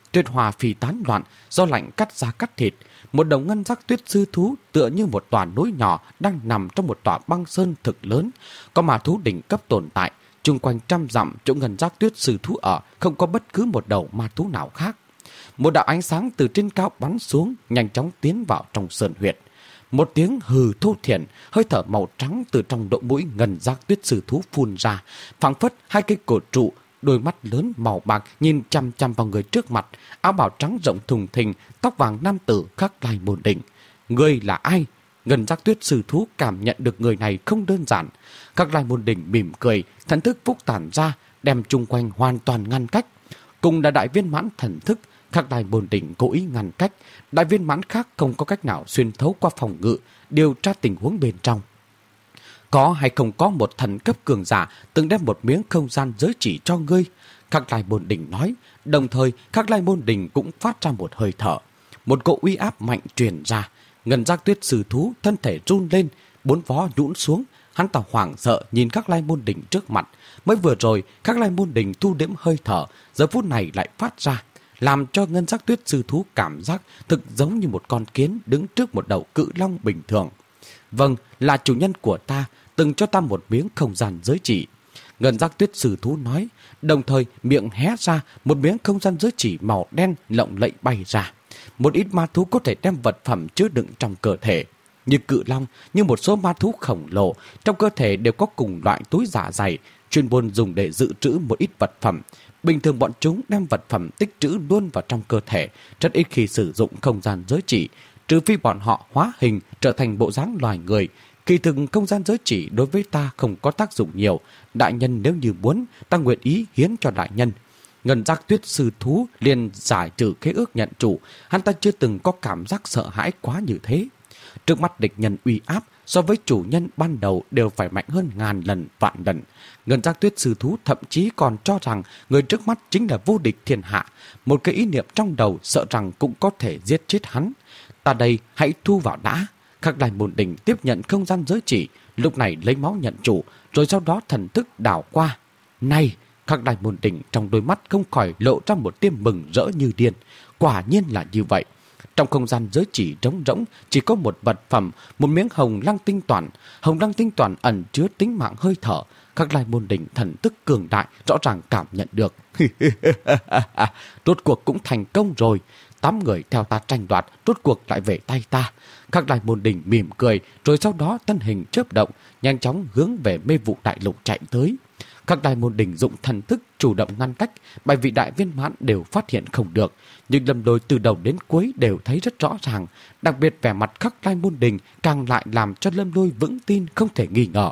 tuyết hoa phi tán loạn, do lạnh cắt da cắt thịt. Một đầu ngân giác tuyết sư thú tựa như một tòa núi nhỏ đang nằm trong một tòa băng sơn thực lớn. Có ma thú đỉnh cấp tồn tại, chung quanh trăm dặm chỗ ngân giác tuyết sư thú ở không có bất cứ một đầu ma thú nào khác. Một đạo ánh sáng từ trên cao bắn xuống, nhanh chóng tiến vào trong sơn huyệt. Một tiếng hừ thô thiển, hơi thở màu trắng từ trong lỗ mũi ngân giác tuyết sư thú phun ra, phảng phất hai cây cột trụ, đôi mắt lớn màu bạc nhìn chăm chăm vào người trước mặt, áo bào trắng rộng thùng thình, tóc vàng nam tử Khắc Lai Môn Đỉnh. Người là ai? Ngân giác tuyết sư thú cảm nhận được người này không đơn giản. Khắc Lai Môn Đỉnh mỉm cười, thần thức phúc tản ra, đem chung quanh hoàn toàn ngăn cách. Cùng là đại viên mãn thần thức, Khắc Lai Môn Đỉnh cố ý ngăn cách. Đại viên mãn khác không có cách nào xuyên thấu qua phòng ngự, điều tra tình huống bên trong. Có hay không có một thần cấp cường giả từng đem một miếng không gian giới chỉ cho ngươi? Khắc Lai Môn Đỉnh nói, đồng thời Khắc Lai Môn Đỉnh cũng phát ra một hơi thở. Một cỗ uy áp mạnh truyền ra. Ngân giác tuyết sư thú thân thể run lên, bốn vó nhũn xuống. Hắn ta hoảng sợ nhìn Khắc Lai Môn Đỉnh trước mặt. Mới vừa rồi Khắc Lai Môn Đỉnh thu liễm hơi thở, giờ phút này lại phát ra, làm cho ngân giác tuyết sư thú cảm giác thực giống như một con kiến đứng trước một đầu cự long bình thường. Vâng, là chủ nhân của ta, từng cho ta một miếng không gian giới chỉ. Ngân giác tuyết sư thú nói, đồng thời miệng hé ra, một miếng không gian giới chỉ màu đen lộng lẫy bay ra. Một ít ma thú có thể đem vật phẩm chứa đựng trong cơ thể. Như cự long, như một số ma thú khổng lồ, trong cơ thể đều có cùng loại túi dạ dày, chuyên môn dùng để dự trữ một ít vật phẩm. Bình thường bọn chúng đem vật phẩm tích trữ luôn vào trong cơ thể, rất ít khi sử dụng không gian giới chỉ, trừ phi bọn họ hóa hình trở thành bộ dáng loài người. Kỳ thực không gian giới chỉ đối với ta không có tác dụng nhiều. Đại nhân nếu như muốn, ta nguyện ý hiến cho đại nhân. Ngân giác tuyết sư thú liền giải trừ khế ước nhận chủ. Hắn ta chưa từng có cảm giác sợ hãi quá như thế. Trước mắt địch nhân uy áp, so với chủ nhân ban đầu đều phải mạnh hơn ngàn lần, vạn lần. Ngân giác tuyết sư thú thậm chí còn cho rằng người trước mắt chính là vô địch thiên hạ. Một cái ý niệm trong đầu sợ rằng cũng có thể giết chết hắn. Ta đây hãy thu vào đã. Khắc Lai Môn Đỉnh tiếp nhận không gian giới chỉ, lúc này lấy máu nhận chủ, rồi sau đó thần thức đảo qua. Này! Khắc Lai Môn Đỉnh trong đôi mắt không khỏi lộ ra một tia mừng rỡ như điên. Quả nhiên là như vậy. Trong không gian giới chỉ trống rỗng chỉ có một vật phẩm, một miếng hồng lăng tinh toàn. Hồng lăng tinh toàn ẩn chứa tính mạng hơi thở. Khắc Lai Môn Đỉnh thần tức cường đại rõ ràng cảm nhận được. Rốt cuộc cũng thành công rồi. Tám người theo ta tranh đoạt, rốt cuộc lại về tay ta. Khắc Lai Môn Đỉnh mỉm cười, rồi sau đó thân hình chớp động, nhanh chóng hướng về mê vụ đại lục chạy tới. Khắc Lai Môn Đỉnh dụng thần thức chủ động ngăn cách, bảy vị đại viên mãn đều phát hiện không được, nhưng Lâm Lôi từ đầu đến cuối đều thấy rất rõ ràng, đặc biệt vẻ mặt Khắc Lai Môn Đỉnh càng lại làm cho Lâm Lôi vững tin không thể nghi ngờ.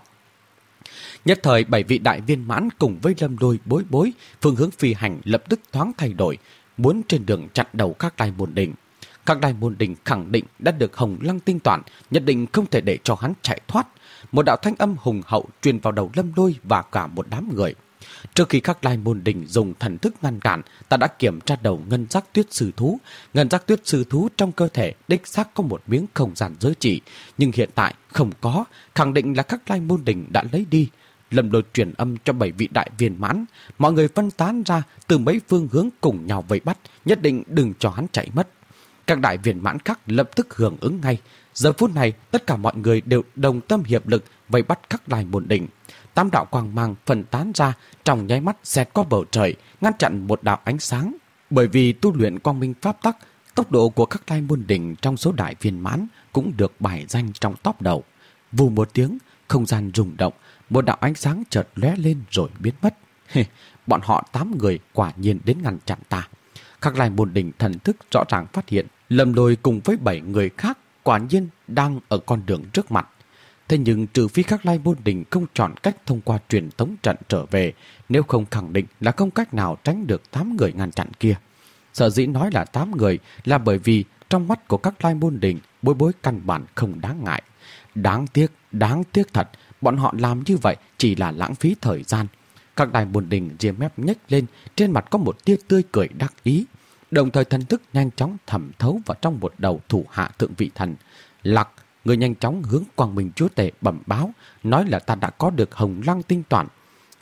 Nhất thời bảy vị đại viên mãn cùng với Lâm Lôi bối bối, phương hướng phi hành lập tức thoáng thay đổi, muốn trên đường chặn đầu Khắc Lai Môn Đỉnh. Khắc Lai Môn Đỉnh khẳng định đã được Hồng Lăng tinh toàn, nhất định không thể để cho hắn chạy thoát. Một đạo thanh âm hùng hậu truyền vào đầu Lâm Lôi và cả một đám người. Trước khi Khắc Lai Môn Đỉnh dùng thần thức ngăn cản, ta đã kiểm tra đầu ngân giác tuyết sư thú. Ngân giác tuyết sư thú trong cơ thể đích xác có một miếng không gian giới chỉ, nhưng hiện tại không có, khẳng định là Khắc Lai Môn Đỉnh đã lấy đi. Lâm Lôi truyền âm cho bảy vị đại viên mãn, mọi người phân tán ra từ mấy phương hướng cùng nhau vây bắt, nhất định đừng cho hắn chạy mất. Các đại viên mãn khác lập tức hưởng ứng ngay. Giờ phút này, tất cả mọi người đều đồng tâm hiệp lực vây bắt Khắc Lai Môn Đỉnh. Tám đạo quang mang phân tán ra, trong nháy mắt xẹt qua bầu trời, ngăn chặn một đạo ánh sáng. Bởi vì tu luyện quang minh pháp tắc, tốc độ của Khắc Lai Môn Đỉnh trong số đại viên mãn cũng được bài danh trong top đầu. Vù một tiếng, không gian rung động, một đạo ánh sáng chợt lóe lên rồi biến mất. Bọn họ tám người quả nhiên đến ngăn chặn ta. Khắc Lai Môn Đỉnh thần thức rõ ràng phát hiện Lâm Lôi cùng với bảy người khác quả nhiên đang ở con đường trước mặt. Thế nhưng trừ phi Khắc Lai Môn Đỉnh không chọn cách thông qua truyền tống trận trở về, nếu không khẳng định là không cách nào tránh được tám người ngăn chặn kia. Sở dĩ nói là tám người là bởi vì trong mắt của Khắc Lai Môn Đỉnh, bối bối căn bản không đáng ngại. Đáng tiếc, đáng tiếc thật, bọn họ làm như vậy chỉ là lãng phí thời gian. Khắc Lai Môn Đỉnh ria mép nhếch lên, trên mặt có một tia tươi cười đắc ý. Đồng thời thần thức nhanh chóng thẩm thấu vào trong một đầu thủ hạ thượng vị thần. Lặc, người nhanh chóng hướng Quang Minh Chúa Tể bẩm báo, nói là ta đã có được Hồng Lăng tinh toàn.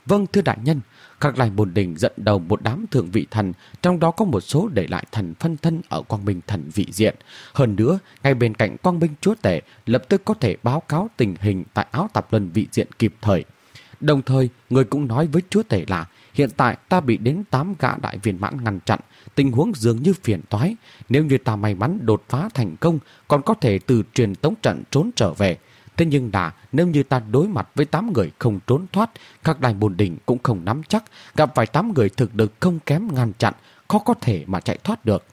Vâng thưa đại nhân. Khắc Lai Môn Đình dẫn đầu một đám thượng vị thần, trong đó có một số để lại thần phân thân ở Quang Minh Thần vị diện. Hơn nữa, ngay bên cạnh Quang Minh Chúa Tể lập tức có thể báo cáo tình hình tại Áo Tạp Luân vị diện kịp thời. Đồng thời, người cũng nói với Chúa Tể là hiện tại ta bị đến tám gã đại viên mãn ngăn chặn, tình huống dường như phiền toái. Nếu như ta may mắn đột phá thành công, còn có thể từ truyền tống trận trốn trở về. Thế nhưng là nếu như ta đối mặt với tám người không trốn thoát, Khắc Lai Môn Đình cũng không nắm chắc, gặp phải tám người thực lực không kém ngăn chặn, khó có thể mà chạy thoát được.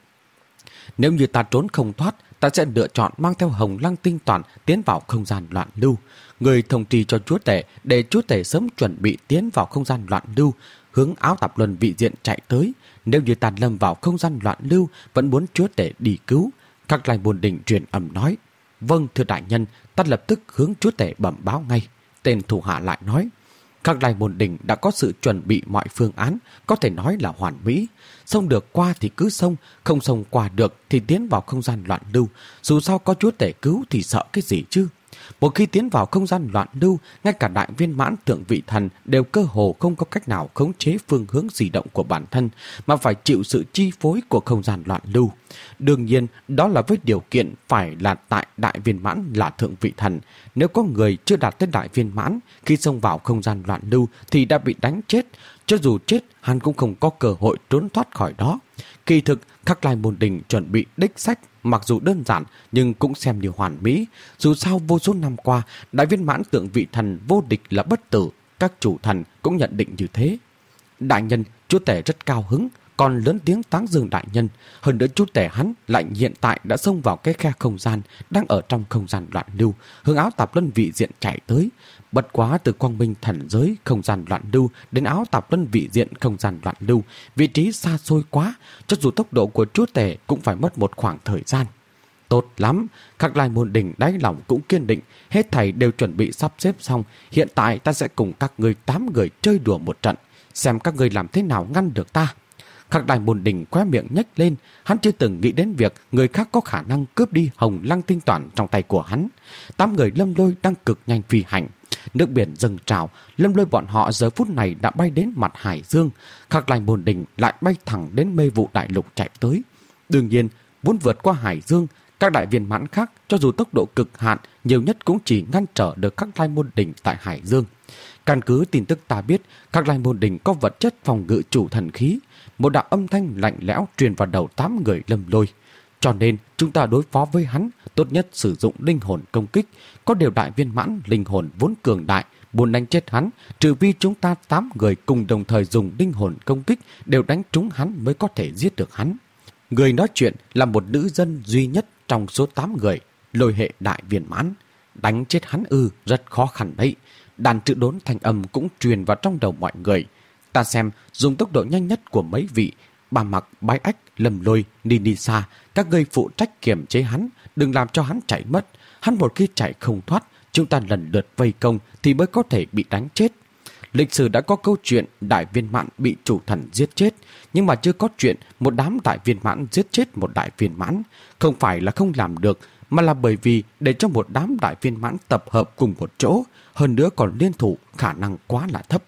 Nếu như ta trốn không thoát, ta sẽ lựa chọn mang theo Hồng Lăng Tinh Toàn tiến vào không gian loạn lưu. Người thông trì cho Chúa Tể để Chúa Tể sớm chuẩn bị tiến vào không gian loạn lưu, hướng Áo Tạp Luân vị diện chạy tới. Nếu như ta lâm vào không gian loạn lưu, vẫn muốn Chúa Tể đi cứu. Khắc Lai Môn Đình truyền âm nói: Vâng thưa đại nhân, ta lập tức hướng Chúa Tể bẩm báo ngay. Tên thủ hạ lại nói: Khắc Lai Môn Đình đã có sự chuẩn bị mọi phương án, có thể nói là hoàn mỹ. Xông được qua thì cứ xông, không xông qua được thì tiến vào không gian loạn lưu. Dù sao có Chúa Tể cứu thì sợ cái gì chứ. Một khi tiến vào không gian loạn lưu, ngay cả đại viên mãn thượng vị thần đều cơ hồ không có cách nào khống chế phương hướng di động của bản thân, mà phải chịu sự chi phối của không gian loạn lưu. Đương nhiên, đó là với điều kiện phải là tại đại viên mãn là thượng vị thần. Nếu có người chưa đạt tới đại viên mãn, khi xông vào không gian loạn lưu thì đã bị đánh chết. Cho dù chết, hắn cũng không có cơ hội trốn thoát khỏi đó. Kỳ thực, Khắc Lai Môn Đình chuẩn bị đích sách mặc dù đơn giản nhưng cũng xem như hoàn mỹ. Dù sao vô số năm qua, đại viên mãn tượng vị thần vô địch là bất tử, các chủ thần cũng nhận định như thế. Đại nhân, Chúa Tể rất cao hứng, còn lớn tiếng tán dương đại nhân. Hơn nữa Chúa Tể hắn lại hiện tại đã xông vào cái khe không gian đang ở trong không gian loạn lưu, hướng Áo Tạp Luân vị diện chạy tới. Bất quá từ Quang Minh thần giới không gian loạn lưu đến Áo Tạp Luân vị diện không gian loạn lưu, vị trí xa xôi quá, cho dù tốc độ của Chúa Tể cũng phải mất một khoảng thời gian. Tốt lắm, Khắc Lai Môn Đình đáy lòng cũng kiên định, hết thảy đều chuẩn bị sắp xếp xong, hiện tại ta sẽ cùng các ngươi tám người chơi đùa một trận, xem các ngươi làm thế nào ngăn được ta. Khắc Lai Môn Đình khóe miệng nhếch lên, hắn chưa từng nghĩ đến việc người khác có khả năng cướp đi Hồng Lăng Tinh Toàn trong tay của hắn. Tám người Lâm Lôi đang cực nhanh phi hành, nước biển dâng trào, Lâm Lôi bọn họ giờ phút này đã bay đến mặt hải dương. Khắc Lai Môn Đình lại bay thẳng đến Mê Vụ Đại Lục chạy tới. Đương nhiên, muốn vượt qua hải dương, các đại viên mãn khác cho dù tốc độ cực hạn, nhiều nhất cũng chỉ ngăn trở được Khắc Lai Môn Đình tại hải dương. Căn cứ tin tức ta biết, Khắc Lai Môn Đình có vật chất phòng ngự chủ thần khí. Một đạo âm thanh lạnh lẽo truyền vào đầu tám người Lâm Lôi. Cho nên chúng ta đối phó với hắn, tốt nhất sử dụng linh hồn công kích. Có điều đại viên mãn linh hồn vốn cường đại, muốn đánh chết hắn, trừ vì chúng ta tám người cùng đồng thời dùng linh hồn công kích đều đánh trúng hắn mới có thể giết được hắn. Người nói chuyện là một nữ dân duy nhất trong số tám người, Lôi hệ đại viên mãn. Đánh chết hắn ư, rất khó khăn đấy. Đàn chữ đốn thanh âm cũng truyền vào trong đầu mọi người. Ta xem dùng tốc độ nhanh nhất của mấy vị, Bà Mặc, Bái Ách, Lâm Lôi, Ninisa, các ngươi phụ trách kiềm chế hắn, đừng làm cho hắn chạy mất. Hắn một khi chạy không thoát, chúng ta lần lượt vây công thì mới có thể bị đánh chết. Lịch sử đã có câu chuyện đại viên mãn bị chủ thần giết chết, nhưng mà chưa có chuyện một đám đại viên mãn giết chết một đại viên mãn. Không phải là không làm được, mà là bởi vì để cho một đám đại viên mãn tập hợp cùng một chỗ, hơn nữa còn liên thủ, khả năng quá là thấp.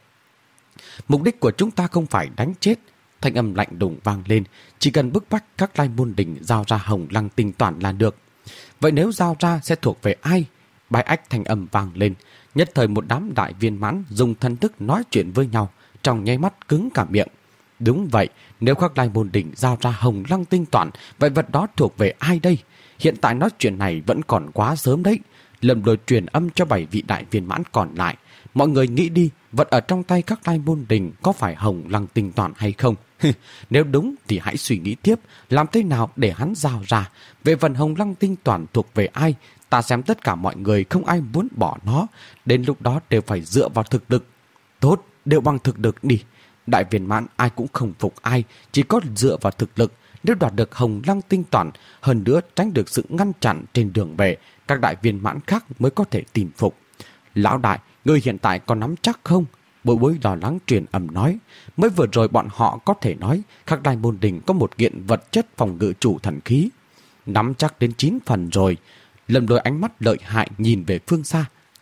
Mục đích của chúng ta không phải đánh chết. Thanh âm lạnh lùng vang lên, chỉ cần bức bách các Lai Môn Đình giao ra Hồng Lăng Tinh Toàn là được. Vậy nếu giao ra sẽ thuộc về ai? Bái Ách thanh âm vang lên, nhất thời một đám đại viên mãn dùng thân thức nói chuyện với nhau, trong nháy mắt cứng cả miệng. Đúng vậy, nếu các Lai Môn Đình giao ra Hồng Lăng Tinh Toàn, vậy vật đó thuộc về ai đây? Hiện tại nói chuyện này vẫn còn quá sớm đấy. Lâm Lôi truyền âm cho bảy vị đại viên mãn còn lại. Mọi người nghĩ đi, vật ở trong tay các Lai Môn Đình có phải Hồng Lăng Tinh Toàn hay không? Nếu đúng thì hãy suy nghĩ tiếp, làm thế nào để hắn giao ra. Về phần Hồng Lăng Tinh Toàn thuộc về ai, ta xem tất cả mọi người không ai muốn bỏ nó. Đến lúc đó đều phải dựa vào thực lực. Tốt, đều bằng thực lực đi. Đại viên mãn ai cũng không phục ai, chỉ có dựa vào thực lực. Nếu đoạt được Hồng Lăng Tinh Toàn, hơn nữa tránh được sự ngăn chặn trên đường về, các đại viên mãn khác mới có thể tin phục. Lão đại, ngươi hiện tại có nắm chắc không? Bối Bối lo lắng truyền âm nói. Mới vừa rồi bọn họ có thể nói Khắc Lai Môn Đình có một kiện vật chất phòng ngự chủ thần khí. Nắm chắc đến chín phần rồi. Lâm Lôi ánh mắt lợi hại nhìn về phương xa.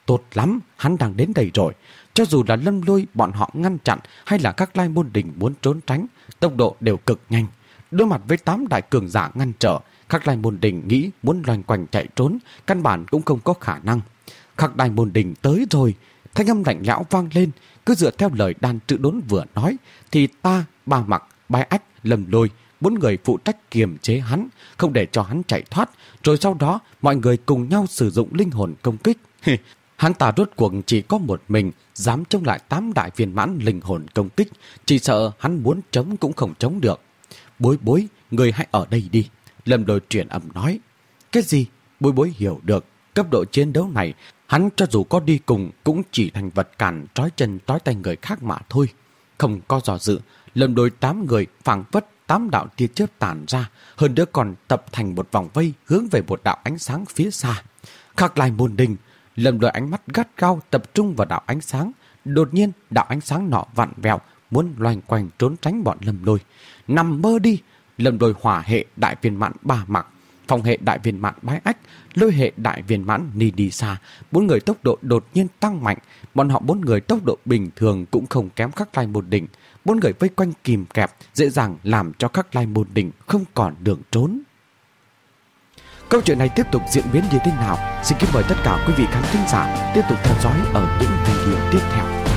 tốt lắm, hắn đang đến đây rồi. Cho dù là Lâm Lôi bọn họ ngăn chặn hay là các Lai Môn Đình muốn trốn tránh, tốc độ đều cực nhanh. Đối mặt với tám đại cường giả ngăn trở, các Lai Môn Đình nghĩ muốn loanh quanh chạy trốn, căn bản cũng không có khả năng. Các Lai Môn Đình tới rồi, thanh âm lạnh lẽo vang lên, cứ dựa theo lời Đan Trự Đốn vừa nói, thì ta, Ba Mặc, Bái Ách, Lâm Lôi, bốn người phụ trách kiềm chế hắn, không để cho hắn chạy thoát, rồi sau đó mọi người cùng nhau sử dụng linh hồn công kích. Hắn ta rốt cuộc chỉ có một mình, dám chống lại tám đại viên mãn linh hồn công kích, chỉ sợ hắn muốn chống cũng không chống được. Bối Bối, người hãy ở đây đi. Lâm Lôi truyền âm nói. Cái gì? Bối Bối hiểu được. Cấp độ chiến đấu này, hắn cho dù có đi cùng cũng chỉ thành vật cản trói chân trói tay người khác mà thôi. Không có dò dự, Lâm Lôi tám người phảng phất tám đạo tia chớp tản ra, hơn nữa còn tập thành một vòng vây hướng về một đạo ánh sáng phía xa. Khắc Lai Môn Đình, Lâm Lôi ánh mắt gắt gao tập trung vào đạo ánh sáng. Đột nhiên, đạo ánh sáng nọ vặn vẹo, muốn loanh quanh trốn tránh bọn Lâm Lôi. Nằm mơ đi! Lâm Lôi hỏa hệ đại viên mãn Ba Mặc, phong hệ đại viên mãn Bái Ách, lôi hệ đại viên mãn Ni Đi Sa, bốn người tốc độ đột nhiên tăng mạnh. Bọn họ bốn người tốc độ bình thường cũng không kém Khắc Lai Môn Đình. Bốn người vây quanh kìm kẹp, dễ dàng làm cho Khắc Lai Môn Đình không còn đường trốn. Câu chuyện này tiếp tục diễn biến như thế nào? Xin kính mời tất cả quý vị khán thính giả tiếp tục theo dõi ở những video tiếp theo.